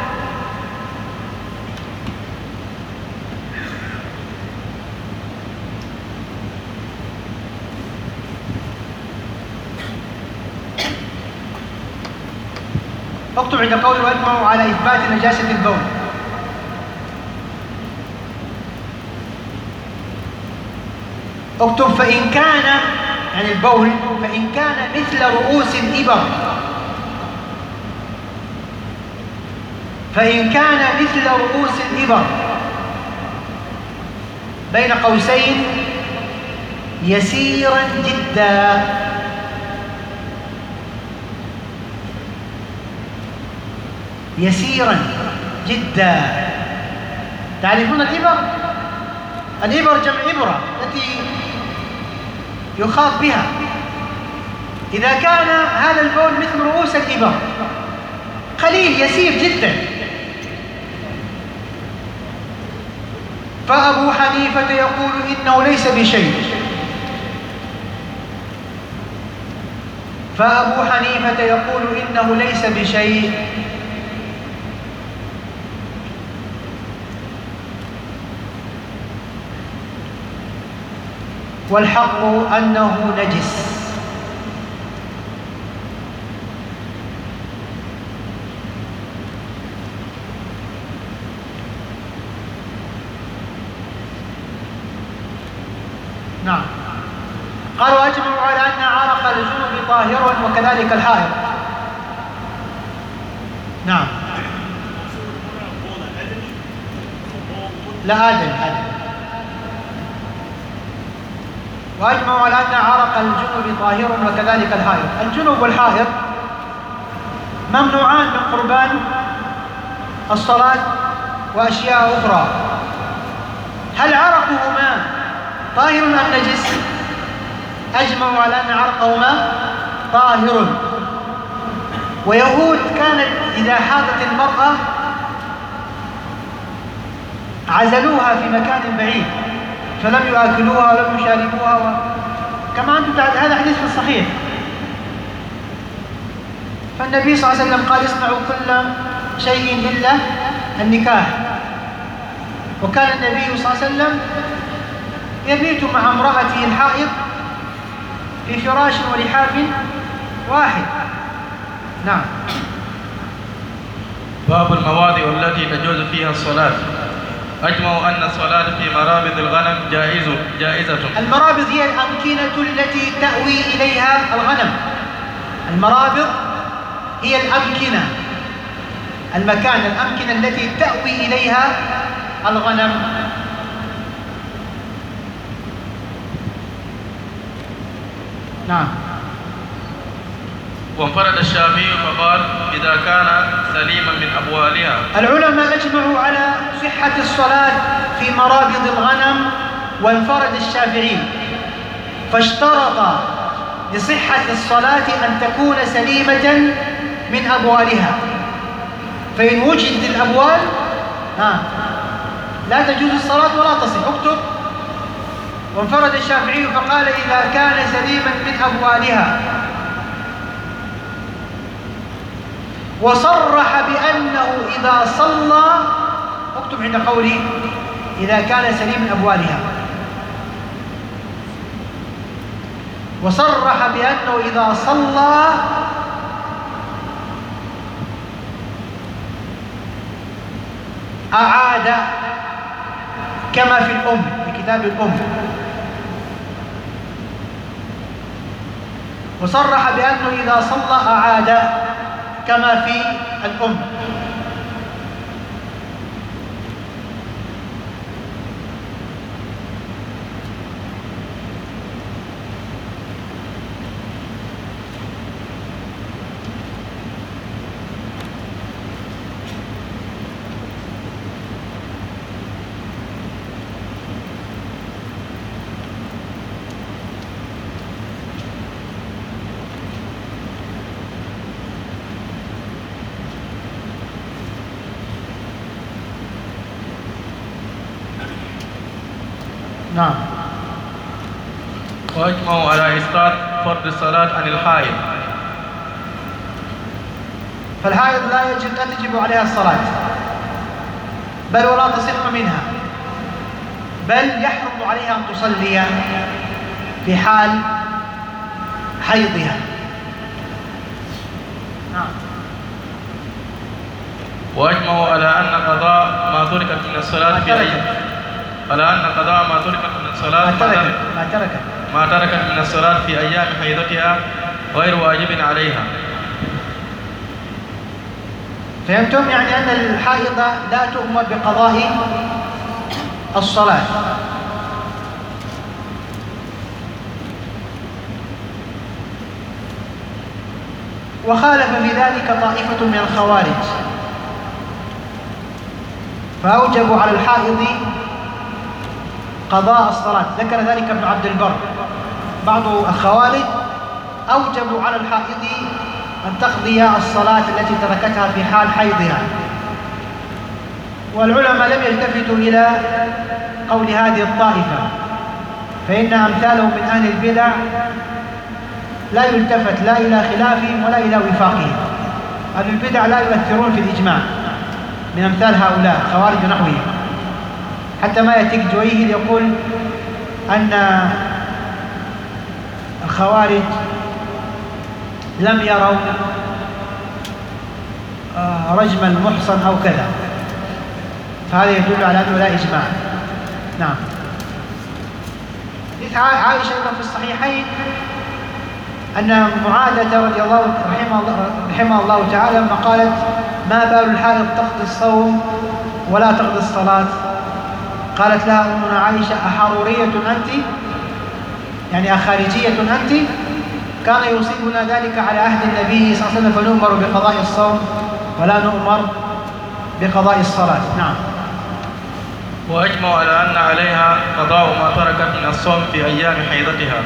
اكتب عند قوله وأجمعوا على إثبات نجاسة البول. اكتب فإن كان يعني البول فإن كان مثل رؤوس الإبر، فإن كان مثل رؤوس الإبر بين قوسين يسيرا جدا، يسيرا جدا. تعرفون الإبر؟ الإبر جمع إبرة التي يخاض بها. إذا كان هذا البول مثل رؤوس الإبر قليل يسير جدا، فأبو حنيفة يقول إنه ليس بشيء، فأبو حنيفة يقول إنه ليس بشيء. والحق أنه نجس. نعم. قالوا أجمعوا على أن عرق الجنوب طاهر وكذلك الحائض. نعم. لا آدم آدم. وأجمعوا على أن عرق الجنوب طاهر وكذلك الحائض. الجنوب والحائض ممنوعان من قربان الصلاة وأشياء أخرى. هل عرقهما طاهر أم نجس؟ أجمعوا على أن عرقهما طاهر. ويهود كانت إذا حاضت المرأة عزلوها في مكان بعيد فلم يؤكلوها ولم يشاربوها و... كما أنتم تعلمون هذا حديث في الصحيح. فالنبي صلى الله عليه وسلم قال اصنعوا كل شيء إلا النكاح. وكان النبي صلى الله عليه وسلم يبيت مع امرأته الحائض في فراش ولحاف واحد. نعم. باب المواضع التي تجوز فيها الصلاة. أجمعوا أن الصلاة في مرابض الغنم جائز جائزة. المرابض هي الأمكنة التي تأوي إليها الغنم. المرابض هي الأمكنة، المكان، الأمكنة التي تأوي إليها الغنم. نعم. وانفرد الشافعي فقال إذا كان سليما من أبوالها. العلماء أجمعوا على صحة الصلاة في مرابض الغنم، وانفرد الشافعي فاشترط لصحة الصلاة أن تكون سليمة من أبوالها، فإن وجدت الأبوال آه لا تجوز الصلاة ولا تصح. اكتب. وانفرد الشافعي فقال إذا كان سليما من أبوالها، وصرح بأنه إذا صلى، اكتب عند قولي إذا كان سليم من أبوالها، وصرح بأنه إذا صلى أعاد كما في الأم، في كتاب الأم. وصرح بأنه إذا صلى أعاد كما في الأم. نعم. وأجمعوا على إسقاط فرض الصلاة عن الحائض. فالحائض لا يجب لا تجب عليها الصلاة، بل ولا تصح منها، بل يحرم عليها أن تصلي في حال حيضها. نعم. وأجمعوا على أن قضاء ما تركت من الصلاة في أيام على أن قضاء ما تركت من الصلاة ما تركت ما تركت ما تركت من الصلاة في أيام حيضتها غير واجب عليها. فهمتم؟ يعني أن الحائضة لا تؤمر بقضاء الصلاة. وخالف في ذلك طائفة من الخوارج، فأوجبوا على الحائض قضاء الصلاة. ذكر ذلك ابن عبد البر. بعض الخوارج أوجبوا على الحائض أن تقضي الصلاة التي تركتها في حال حيضها، والعلماء لم يلتفتوا إلى قول هذه الطائفة، فإن أمثالهم من أهل البدع لا يلتفت لا إلى خلافهم ولا إلى وفاقهم. أهل البدع لا يؤثرون في الإجماع من أمثال هؤلاء خوارج نحوهم. حتى ما يتيك جويهل يقول أن الخوارج لم يروا رجم المحصن أو كذا، فهذا يدل على أنه لا إجماع. نعم. حديث عائشة في الصحيحين أن معاذة رضي الله رحمه الله, رحمه الله تعالى لما قالت ما بال الحائض تقضي الصوم ولا تقضي الصلاة، قالت لها أمنا عائشة أحرورية أنت؟ يعني أخارجية أنت؟ كان يصيبنا ذلك على عهد النبي صلى الله عليه وسلم، فنؤمر بقضاء الصوم ولا نؤمر بقضاء الصلاة. نعم. وأجمعوا على أن عليها قضاء ما تركت من الصوم في أيام حيضتها،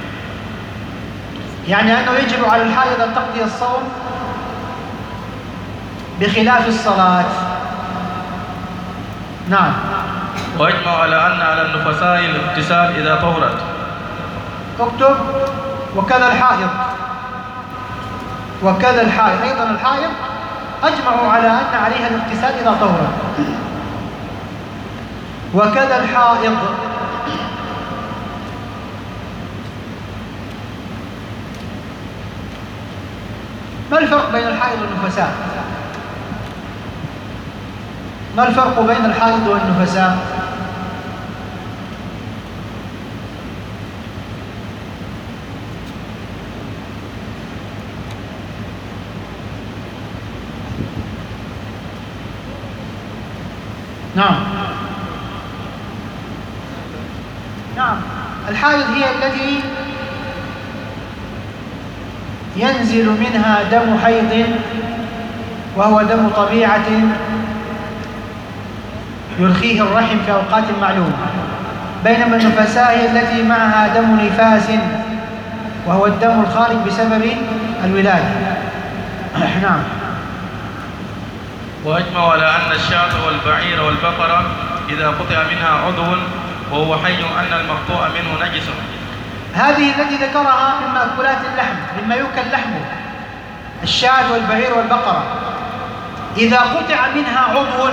يعني أنه يجب على الحائض أن تقضي الصوم بخلاف الصلاة. نعم. وأجمعوا على أن على النفساء الاغتسال إذا طهرت. اكتب. وكذا الحائض وكذا الحائض، أيضا الحائض أجمعوا على أن عليها الاغتسال إذا طهرت. وكذا الحائض. ما الفرق بين الحائض والنفساء؟ ما الفرق بين الحائض والنفساء؟ نعم نعم الحائض هي التي ينزل منها دم حيض وهو دم طبيعة يرخيه الرحم في أوقات معلومة، بينما النفساء هي التي معها دم نفاس وهو الدم الخارج بسبب الولادة. نعم. وأجمعوا على أن الشاة والبعير والبقرة إذا قطع منها عضو وهو حي أن المقطوع منه نجس. هذه التي ذكرها من مأكولات اللحم، مما يؤكل لحمه، الشاة والبعير والبقرة، إذا قطع منها عضو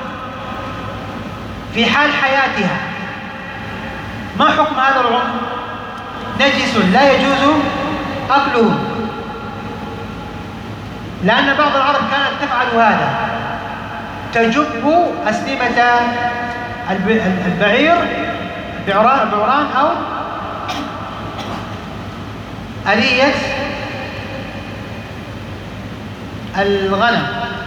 في حال حياتها، ما حكم هذا العضو؟ نجس لا يجوز أكله، لأن بعض العرب كانت تفعل هذا، تجب أسنمة البعير بعران أو آلية الغنم،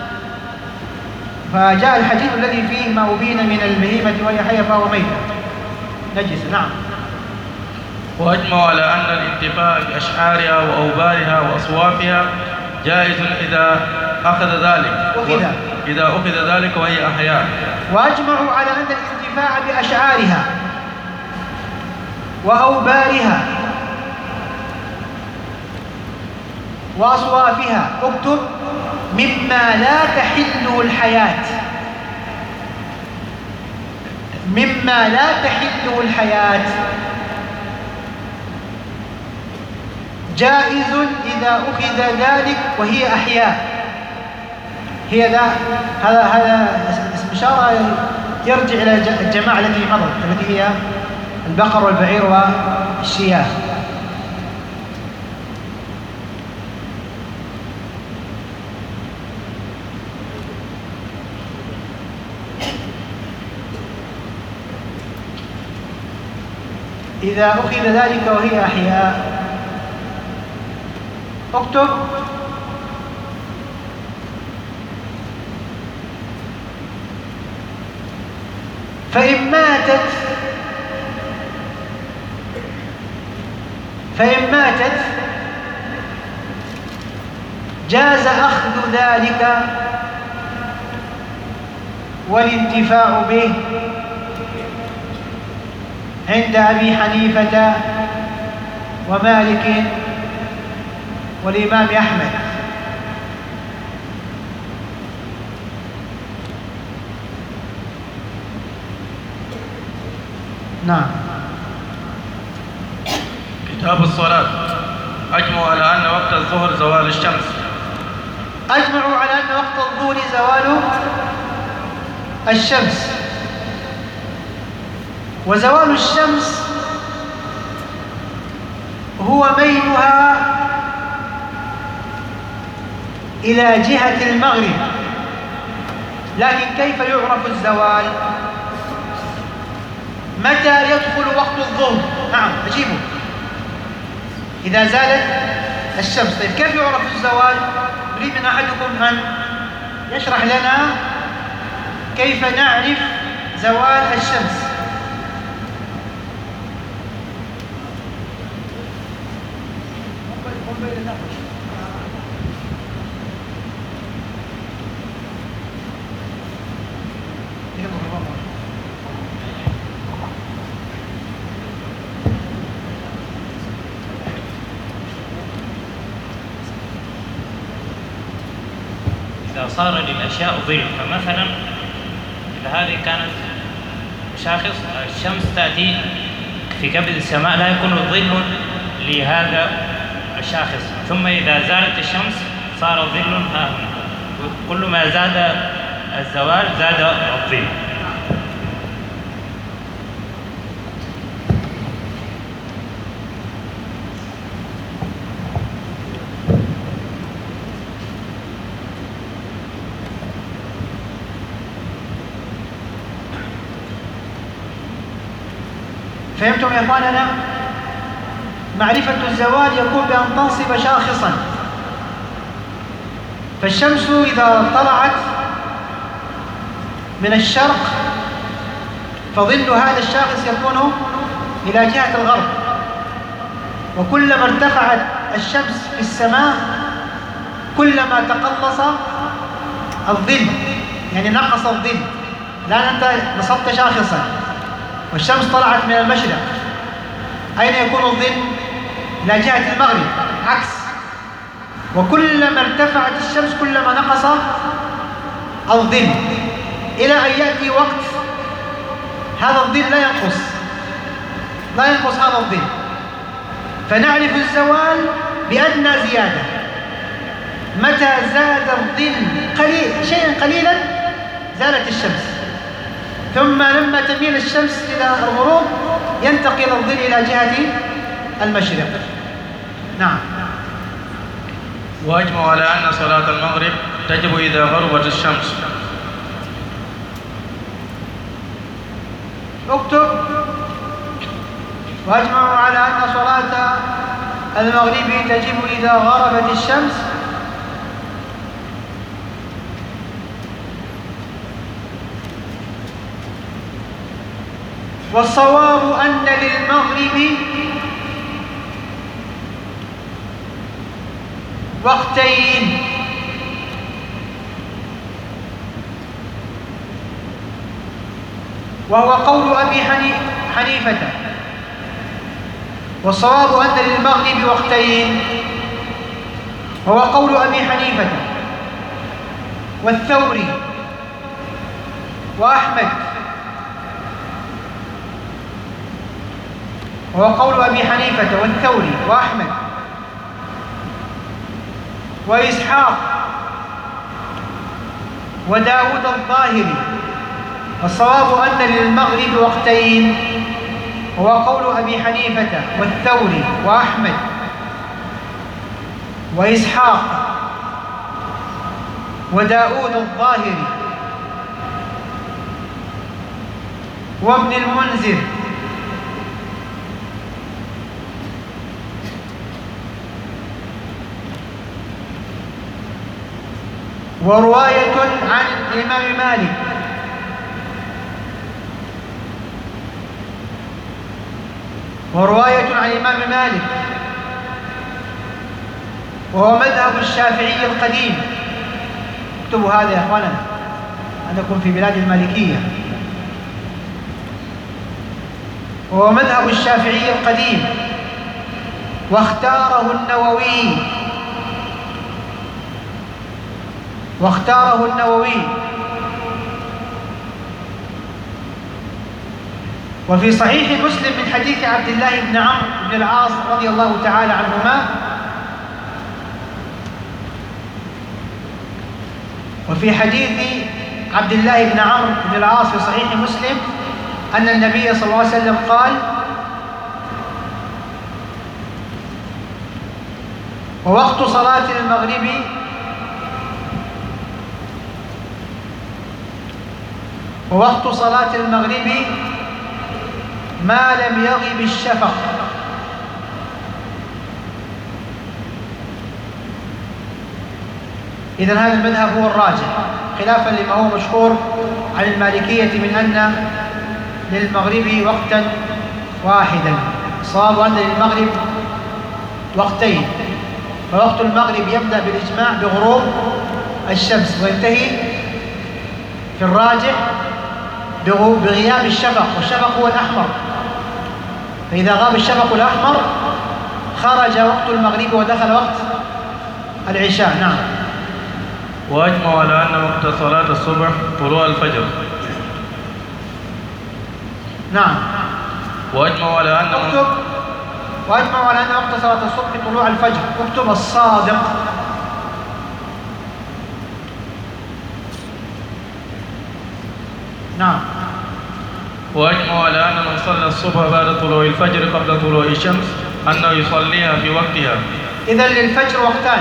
فجاء الحديث الذي فيه ما أبين من البهيمة وهي حية فهو ميتة نجس. نعم. وأجمعوا على أن الانتفاع بأشعارها وأوبارها وأصوافها جائز إذا أخذ ذلك وإذا إذا أخذ ذلك وهي أحياء. وأجمعوا على أن الانتفاع بأشعارها وأوبارها وأصوافها، اكتب مما لا تحله الحياة، مما لا تحله الحياة جائز إذا أخذ ذلك وهي أحياء. هي ذا هذا هذا اسم إشارة يرجع إلى الجماعة التي مضت، التي هي البقر والبعير والشياه. إذا أخذ ذلك وهي أحياء، اكتب فإن ماتت فإن ماتت جاز أخذ ذلك والانتفاع به عند أبي حنيفة ومالك والإمام أحمد. نعم. كتاب الصلاة. أجمعوا على أن وقت الظهر زوال الشمس. أجمعوا على أن وقت الظهر زوال الشمس، وزوال الشمس هو ميلها إلى جهة المغرب، لكن كيف يعرف الزوال؟ متى يدخل وقت الظهر؟ نعم أجيبه. إذا زالت الشمس. طيب كيف يعرف الزوال؟ نريد من أحدكم أن يشرح لنا كيف نعرف زوال الشمس. إذا صار للأشياء ظل، فمثلا إذا هذه كانت شاخص، الشمس تأتي في كبد السماء لا يكون ظل لهذا الشاخص، ثم إذا زالت الشمس صار ظل ها هنا، كل ما زاد الزوال زاد الظل. فهمتم يا إخواننا؟ معرفة الزوال يكون بأن تنصب شاخصا، فالشمس إذا طلعت من الشرق فظل هذا الشاخص يكون إلى جهة الغرب، وكلما ارتفعت الشمس في السماء كلما تقلص الظل، يعني نقص الظل، لأن أنت نصبت شاخصا والشمس طلعت من المشرق، أين يكون الظل؟ إلى جهة المغرب، عكس. وكلما ارتفعت الشمس كلما نقص الظل، إلى أن يأتي وقت هذا الظل لا ينقص لا ينقص هذا الظل، فنعرف الزوال بأدنى زيادة. متى زاد الظل قليل شيئا قليلا زالت الشمس، ثم لما تميل الشمس إلى الغروب ينتقل الظل إلى جهة المشرق. نعم. وأجمع على أن صلاة المغرب تجب إذا غربت الشمس. اكتب: وأجمع على أن صلاة المغرب تجب إذا غربت الشمس والصواب أن للمغرب وقتين، وهو قول أبي حنيفة. والصواب أن للمغرب وقتين وهو قول أبي حنيفة والثوري وأحمد، وهو قول أبي حنيفة والثوري وأحمد وإسحاق وداود الظاهري. والصواب أن للمغرب وقتين وهو قول أبي حنيفة والثوري وأحمد وإسحاق وداود الظاهري وابن المنذر ورواية عن الإمام مالك ورواية عن الإمام مالك وهو مذهب الشافعي القديم. اكتبوا هذا يا أخوانا أنكم في بلاد المالكية. وهو مذهب الشافعي القديم واختاره النووي واختاره النووي وفي صحيح مسلم من حديث عبد الله بن عمرو بن العاص رضي الله تعالى عنهما، وفي حديث عبد الله بن عمرو بن العاص في صحيح مسلم أن النبي صلى الله عليه وسلم قال: ووقت صلاة المغرب ووقت صلاة المغرب ما لم يغب الشفق. إذن هذا المذهب هو الراجح، خلافا لما هو مشهور عن المالكية من أن للمغرب وقتا واحدا. الصواب أن للمغرب وقتين، فوقت المغرب يبدأ بالإجماع بغروب الشمس وينتهي في الراجح بغياب الشفق، والشفق هو الأحمر، فإذا غاب الشفق الأحمر خرج وقت المغرب ودخل وقت العشاء. نعم. وأجمع على أن وقت صلاة الصبح طلوع الفجر. نعم. وأجمع على أن اكتب وأجمع على أن وقت صلاة الصبح طلوع الفجر. اكتب: الصادق نعم. وأجمع على أن من صلى الصبح بعد طلوع الفجر قبل طلوع الشمس أنه يصليها في وقتها. إذن للفجر وقتان،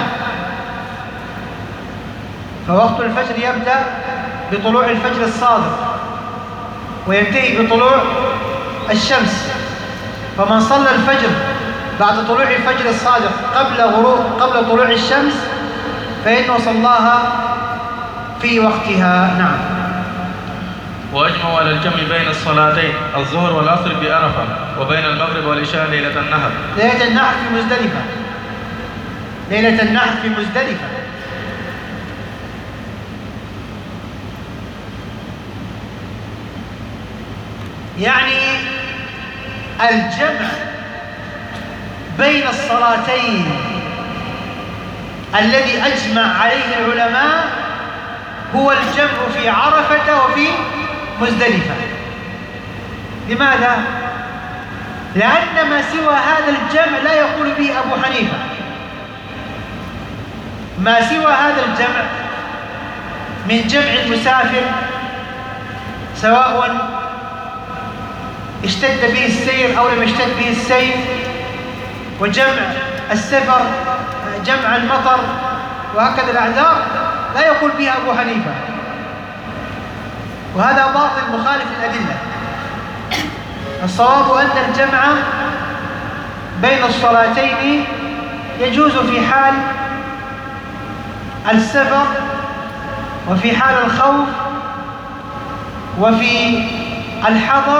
فوقت الفجر يبدأ بطلوع الفجر الصادق وينتهي بطلوع الشمس، فمن صلى الفجر بعد طلوع الفجر الصادق قبل غروب قبل طلوع الشمس فإنه صلاها في وقتها. نعم. وأجمعوا على الجمع بين الصلاتين الظهر والعصر بعرفة وبين المغرب والعشاء ليلة النحر. ليلة النحر في مزدلفة. ليلة النحر في مزدلفة. يعني الجمع بين الصلاتين الذي أجمع عليه العلماء هو الجمع في عرفة وفي مزدلفة. لماذا؟ لأن ما سوى هذا الجمع لا يقول به أبو حنيفة. ما سوى هذا الجمع من جمع المسافر سواء اشتد به السير أو لم يشتد به السير، وجمع السفر، جمع المطر، وهكذا الأعذار لا يقول بها أبو حنيفة، وهذا باطل مخالف للأدلة. الصواب أن الجمع بين الصلاتين يجوز في حال السفر وفي حال الخوف وفي الحضر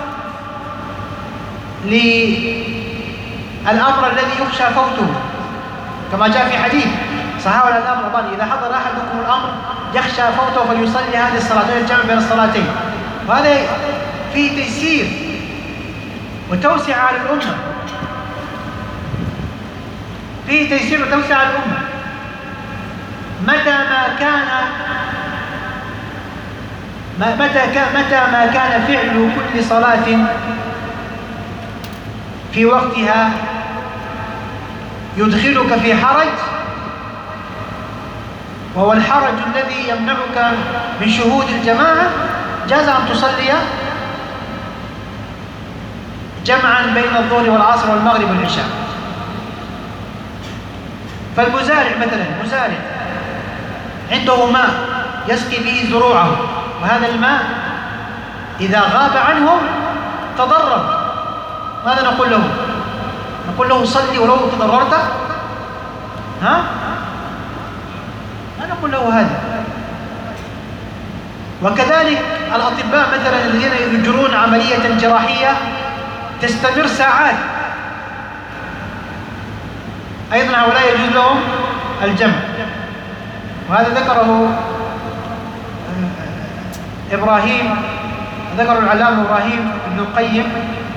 للأمر الذي يخشى فوته، كما جاء في حديث صحابة الأمر رباني إذا حضر أحدكم الأمر يخشى فوته فليصلي هذه الصلاتين، الجمع بين الصلاتين. وهذا فيه تيسير وتوسع على الأمة، فيه تيسير وتوسع على الأمة. متى ما كان متى كان متى ما كان فعل كل صلاة في وقتها يدخلك في حرج، وهو الحرج الذي يمنعك من شهود الجماعة، جاز أن تصلي جمعا بين الظهر والعصر والمغرب والعشاء. فالمزارع مثلا، مزارع عنده ماء يسقي به زروعه، وهذا الماء إذا غاب عنه تضرر، ماذا نقول له؟ نقول له صلي ولو تضررت؟ ها؟ ما نقول له هذا. وكذلك الأطباء مثلا الذين يجرون عملية جراحية تستمر ساعات، أيضا هؤلاء يجوز لهم الجمع، وهذا ذكره إبراهيم ذكر العلامة إبراهيم ابن القيم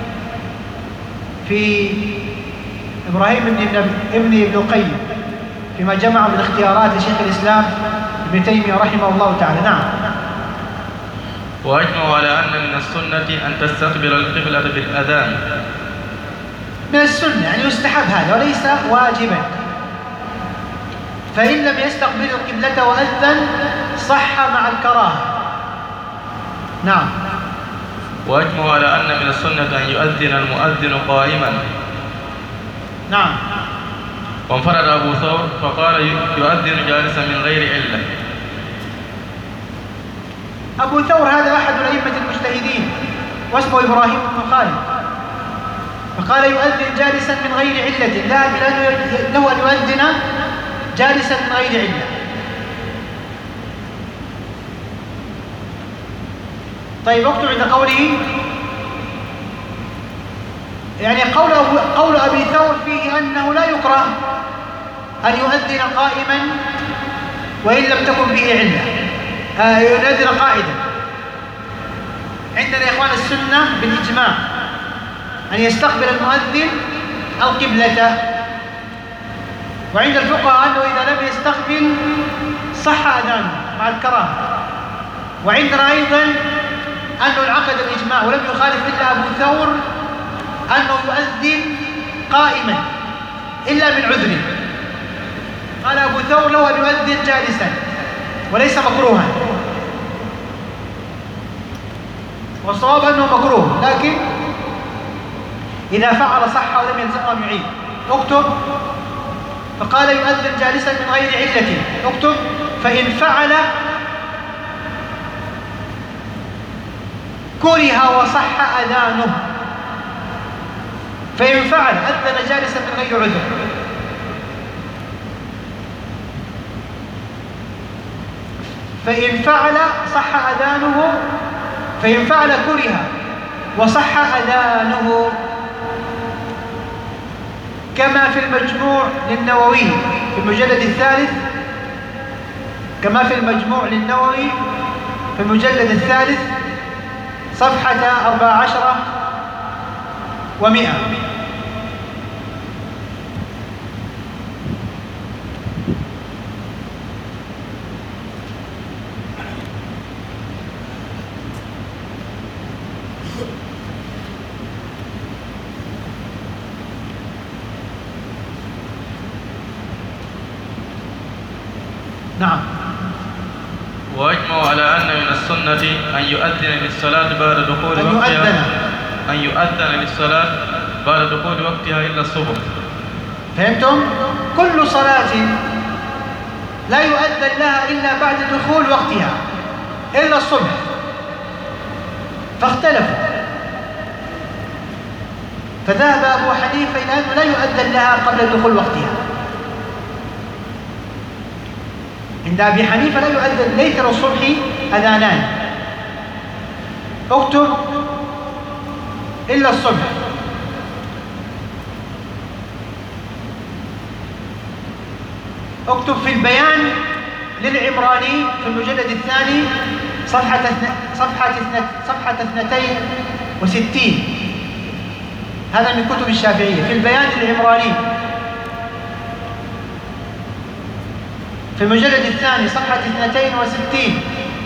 في إبراهيم ابن ابن ابن القيم فيما جمع من اختيارات لشيخ الإسلام ابن تيمية رحمه الله تعالى. نعم. وأجمعوا على أن من السنة أن تستقبل القبلة بالأذان. من السنة يعني يستحب هذا وليس واجبا، فإن لم يستقبل القبلة وأذن صح مع الكراهة. نعم. وأجمعوا على أن من السنة أن يؤذن المؤذن قائما. نعم. وانفرد أبو ثور فقال يؤذن جالسا من غير علة. أبو ثور هذا أحد الأئمة المجتهدين واسمه إبراهيم بن خالد، فقال يؤذن جالسا من غير علة، لا له أن يؤذن جالسا من غير علة. طيب اكتب عند قوله، يعني قول قول أبي ثور فيه أنه لا يكره أن يؤذن قائما وإن لم تكن به علة، آه يؤذن قائدا. عندنا يا إخوان السنة بالإجماع أن يستقبل المؤذن القبلة، وعند الفقهاء أنه إذا لم يستقبل صح أذانه مع الكراهة. وعندنا أيضا أنه انعقد الإجماع ولم يخالف إلا أبو ثور أنه يؤذن قائما إلا من عذر، قال أبو ثور له أن يؤذن جالسا وليس مكروها. والصواب أنه مكروه، لكن إذا فعل صح ولم يلزمه أن يعيد. اكتب. فقال يؤذن جالسا من غير علة. اكتب. فإن فعل كره وصح أذانه. فإن فعل أذن جالسا من غير عذر. فإن فعل صح أذانه. فإن فعل كره وصح أذانه، كما في المجموع للنووي في المجلد الثالث كما في المجموع للنووي في المجلد الثالث صفحة أربع عشرة ومئة. نعم. وأجمعوا على أن من السنة أن يؤذن للصلاة بعد دخول أن وقتها يؤذن أن يؤذن للصلاة بعد دخول وقتها إلا الصبح. فهمتم؟ كل صلاة لا يؤذن لها إلا بعد دخول وقتها إلا الصبح، فاختلفوا، فذهب أبو حنيفة إلى أنه لا يؤذن لها قبل دخول وقتها. عند أبي حنيفة لا يؤذن ليس للصبح أذانان. اكتب إلا الصبح. اكتب في البيان للعمراني في المجلد الثاني صفحة صفحة صفحة اثنتين وستين. هذا من كتب الشافعية. في البيان للعمراني في المجلد الثاني صفحة اثنتين وستين.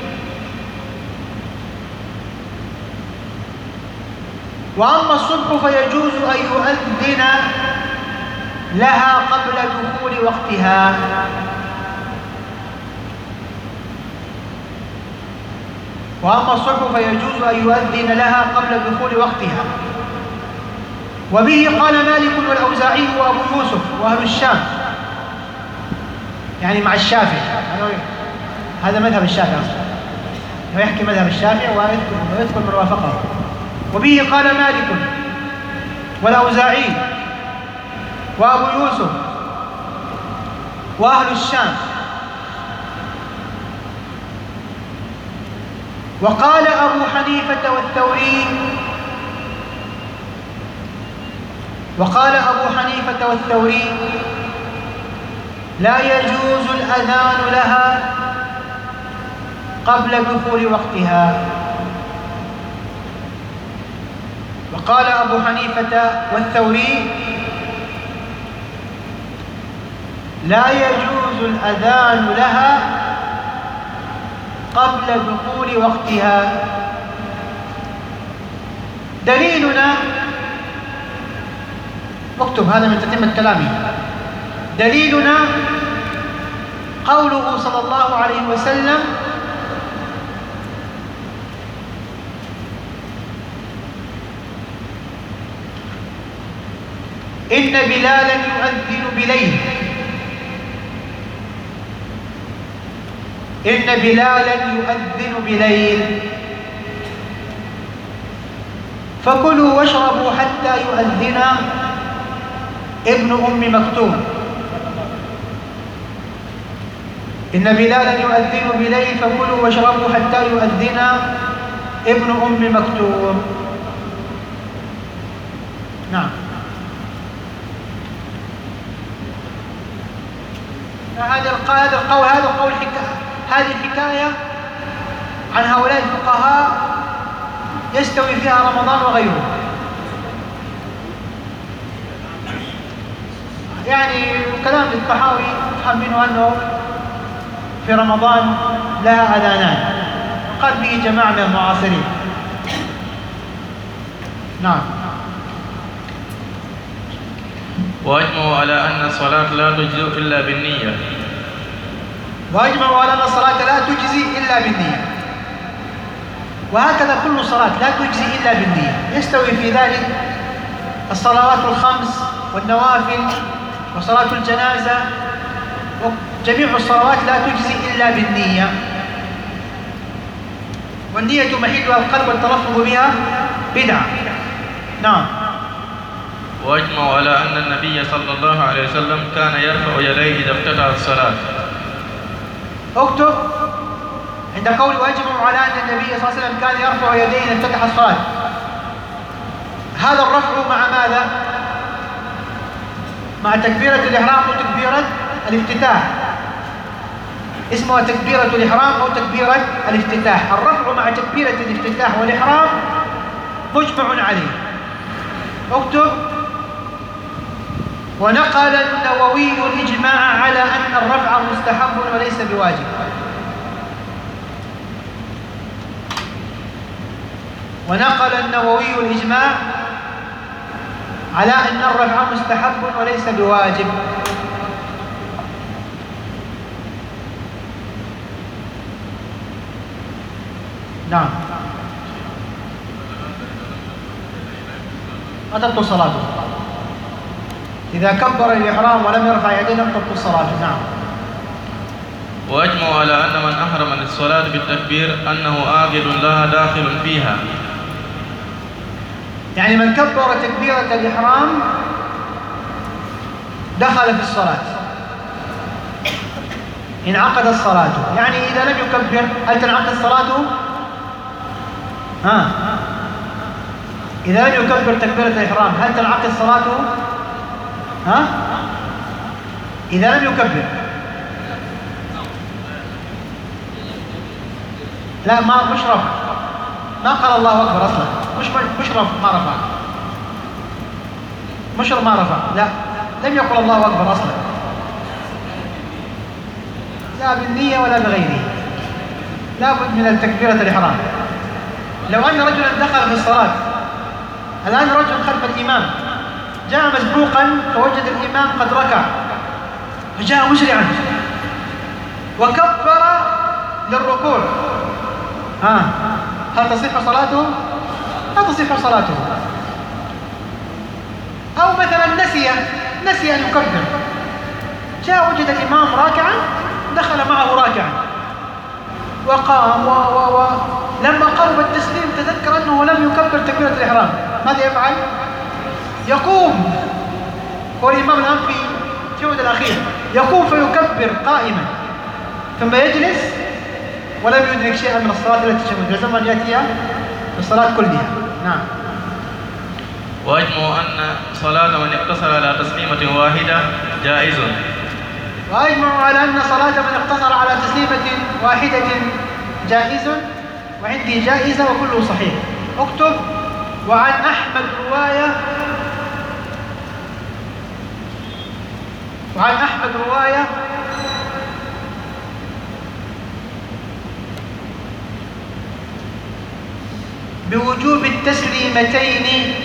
وأما الصبح فيجوز أن يؤذن لها قبل دخول وقتها. وأما الصبح فيجوز أن يؤذن لها قبل دخول وقتها. وبه قال مالك والأوزاعي وأبو يوسف وأهل الشام، يعني مع الشافعي. هذا مذهب الشافعي أصلا، ويحكي مذهب الشافعي ويذكر من وافقه. وبه قال مالك والأوزاعي وأبو يوسف وأهل الشام. وقال أبو حنيفة والثوري وقال أبو حنيفة والثوري لا يجوز الأذان لها قبل دخول وقتها. وقال أبو حنيفة والثوري لا يجوز الأذان لها قبل دخول وقتها. دليلنا، اكتب هذا من تتمة كلامي، دليلنا قوله صلى الله عليه وسلم إن بلالا يؤذن بليل إن بلالا يؤذن بليل فكلوا واشربوا حتى يؤذن ابن أم مكتوم. إن بلالا يؤذن بليل فكلوا واشربوا حتى يؤذن ابن أم مكتوم. نعم. هذا القول القول هذا القول هذه الحكاية عن هؤلاء الفقهاء يستوي فيها رمضان وغيره. يعني كلام الطحاوي يفهم منه أنه في رمضان لها أذانان، قال به جماعة من المعاصرين. نعم. وأجمعوا على أن الصلاة لا تجزئ إلا بالنية. وأجمعوا على أن الصلاة لا تجزي إلا بالنية. وهكذا كل صلاة لا تجزي إلا بالنية. يستوي في ذلك الصلوات الخمس والنوافل وصلاة الجنازة، وجميع الصلوات لا تجزي إلا بالنية، والنية محلها القلب والتلفظ بها بدعة. نعم. وأجمعوا على أن النبي صلى الله عليه وسلم كان يرفع يديه إذا افتتح الصلاة. اكتب عند قول واجمعوا على أن النبي صلى الله عليه وسلم كان يرفع يديه إذا افتتح الصلاة. هذا الرفع مع ماذا؟ مع تكبيرة الإحرام وتكبيرة الافتتاح. اسمها تكبيرة الإحرام أو تكبيرة الافتتاح. الرفع مع تكبيرة الافتتاح والإحرام مجمع عليه. اكتب: ونقل النووي الإجماع على أن الرفع مستحب وليس بواجب. ونقل النووي الإجماع على أن الرفع مستحب وليس بواجب. نعم. ما تبطل صلاته إذا كبر الإحرام ولم يرفع يديه، لم تبطل صلاته. نعم. وأجمعوا على أن من أحرم للصلاة بالتكبير أنه آخذ لها داخل فيها. يعني من كبر تكبيرة الإحرام دخل في الصلاة، انعقدت صلاته. يعني إذا لم يكبر هل تنعقد صلاته؟ ها إذا لم يكبر تكبيرة الإحرام هل تنعقد صلاته؟ ها إذا لم يكبر لا ما مش رفع، ما قال الله أكبر أصلا، مش مش رفع، ما رفع، مش ما رفع، لا لم يقل الله أكبر أصلا، لا بالنية ولا بغيره، لا بد من التكبيرة الإحرام. لو أن رجلا دخل في الصلاة، الآن رجل خلف الإمام جاء مسبوقا فوجد الإمام قد ركع فجاء مسرعا وكبر للركوع، ها هل تصح صلاته؟ لا تصح صلاته. أو مثلا نسي نسي أن يكبر، جاء وجد الإمام راكعا دخل معه راكعا وقام و و و لما قرب التسليم تذكر أنه لم يكبر تكبيرة الإحرام، ماذا يفعل؟ يقوم، هو الإمام الآن في الجهد الأخير، يقوم فيكبر قائما ثم يجلس ولم يدرك شيئا من الصلاة التي تشهد، لازم أن يأتيها بالصلاة كلها. نعم. وأجمعوا أن صلاة من اقتصر على تسليمة واحدة جائز. وأجمعوا على أن صلاة من اقتصر على تسليمة واحدة جائز، وعندي جائزة وكله صحيح. اكتب: وعن أحمد رواية وعن أحمد رواية بوجوب التسليمتين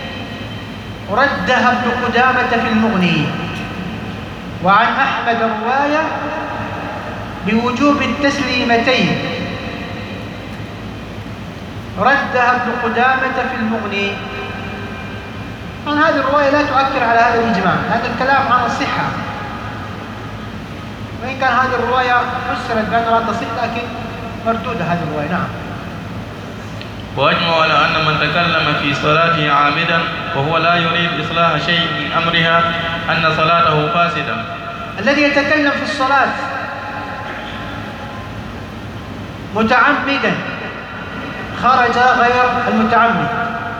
ردها ابن قدامة في المغني. وعن أحمد رواية بوجوب التسليمتين ردها ابن قدامة في المغني. عن هذه الرواية لا تؤكد على هذا الإجماع، هذا الكلام عن الصحة، وإن كان هذه الرواية فسرت بأنها لا تصح لكن مردودة هذه الرواية. نعم. وأجمعوا على أن من تكلم في صلاته عامدا وهو لا يريد إصلاح شيء من أمرها أن صلاته فاسدة. الذي يتكلم في الصلاة متعمدا خرج غير المتعمد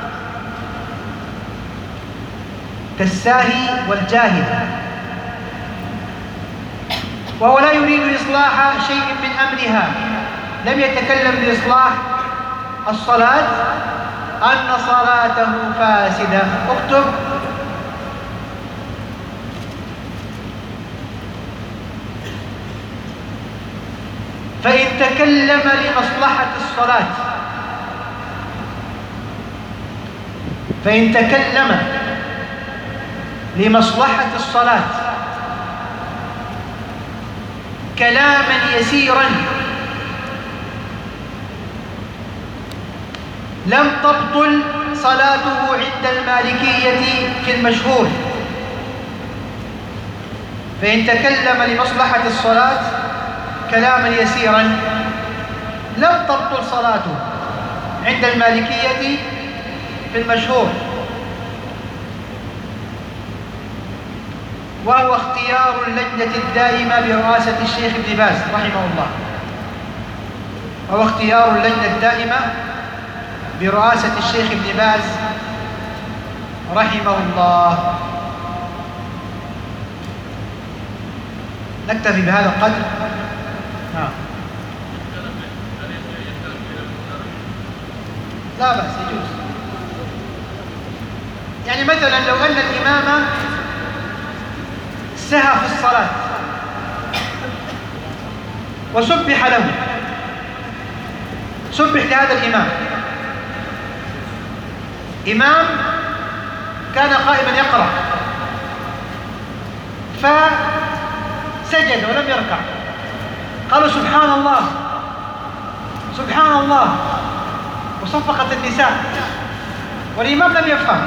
كالساهي والجاهل، وهو لا يريد إصلاح شيء من أمرها، لم يتكلم بإصلاح الصلاة، أن صلاته فاسدة. اكتب: فإن تكلم لمصلحة الصلاة فإن تكلم لمصلحة الصلاة كلاما يسيرا لم تبطل صلاته عند المالكية في المشهور، فإن تكلم لمصلحة الصلاة كلاما يسيرا لم تبطل صلاته عند المالكية في المشهور، وهو اختيار اللجنة الدائمة برئاسة الشيخ ابن باز رحمه الله، وهو اختيار اللجنة الدائمة برئاسة الشيخ ابن باز رحمه الله. نكتفي بهذا القدر. نعم. لا بأس، يجوز. يعني مثلا لو أن الإمام سهى في الصلاة وسبح له، سبح لهذا الإمام، إمام كان قائما يقرأ فسجد ولم يركع، قالوا سبحان الله سبحان الله، وصفقت النساء والإمام لم يفهم،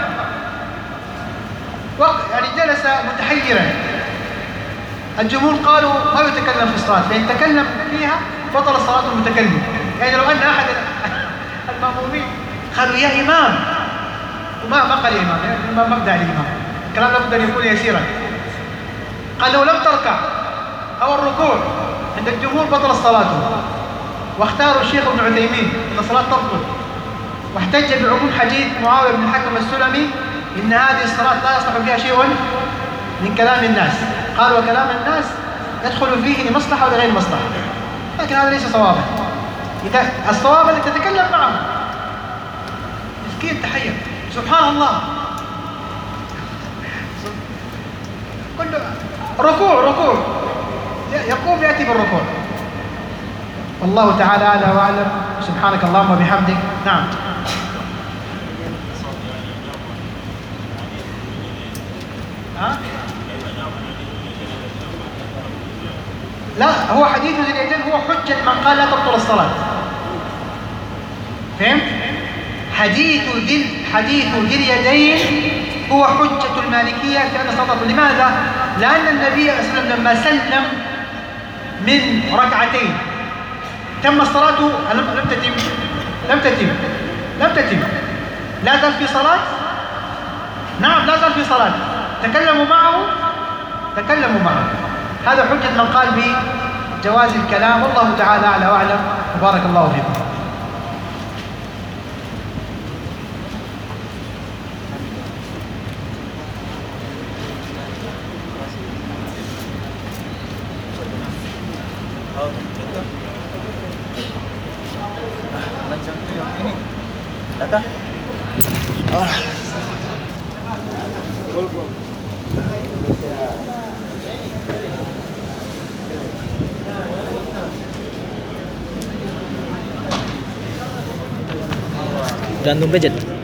يعني جلس متحيرا. الجمهور قالوا ما يتكلم في الصلاة، فإن تكلم فيها بطل صلاة المتكلم. يعني لو أن أحد المأمومين قالوا يا إمام، وما ما قال إمام، ما مبدأ الإمام، الكلام لابد أن يكون يسيرا، قال لو لم تركع أو الركوع عند الجمهور بطل الصلاة، واختاروا الشيخ ابن عثيمين أن الصلاة تبطل، واحتج بعموم حديث معاوية بن الحكم السلمي إن هذه الصلاة لا يصلح فيها شيء من كلام الناس. قال وكلام الناس يدخل فيه لمصلحة ولغير مصلحة، لكن هذا ليس صوابا. إذا الصواب أنك تتكلم معه، مسكين تحير سبحان الله، كله ركوع ركوع، يقوم يأتي بالركوع. والله تعالى أعلى وأعلم. سبحانك اللهم وبحمدك. نعم. ها؟ لا، هو حديث ذي اليدين هو حجة من قال لا تبطل الصلاة. فهمت؟ حديث ذي حديث ذي اليدين هو حجة المالكية في أن الصلاة. لماذا؟ لأن النبي صلى الله عليه وسلم لما سلم من ركعتين تم الصلاة لم تتم لم تتم لم تتم لا زال في صلاة. نعم لا زال في صلاة. تكلموا معه تكلموا معه هذا حجة من قال بجواز الكلام. والله تعالى أعلى وأعلم. وبارك الله فيكم. Gantung gadget.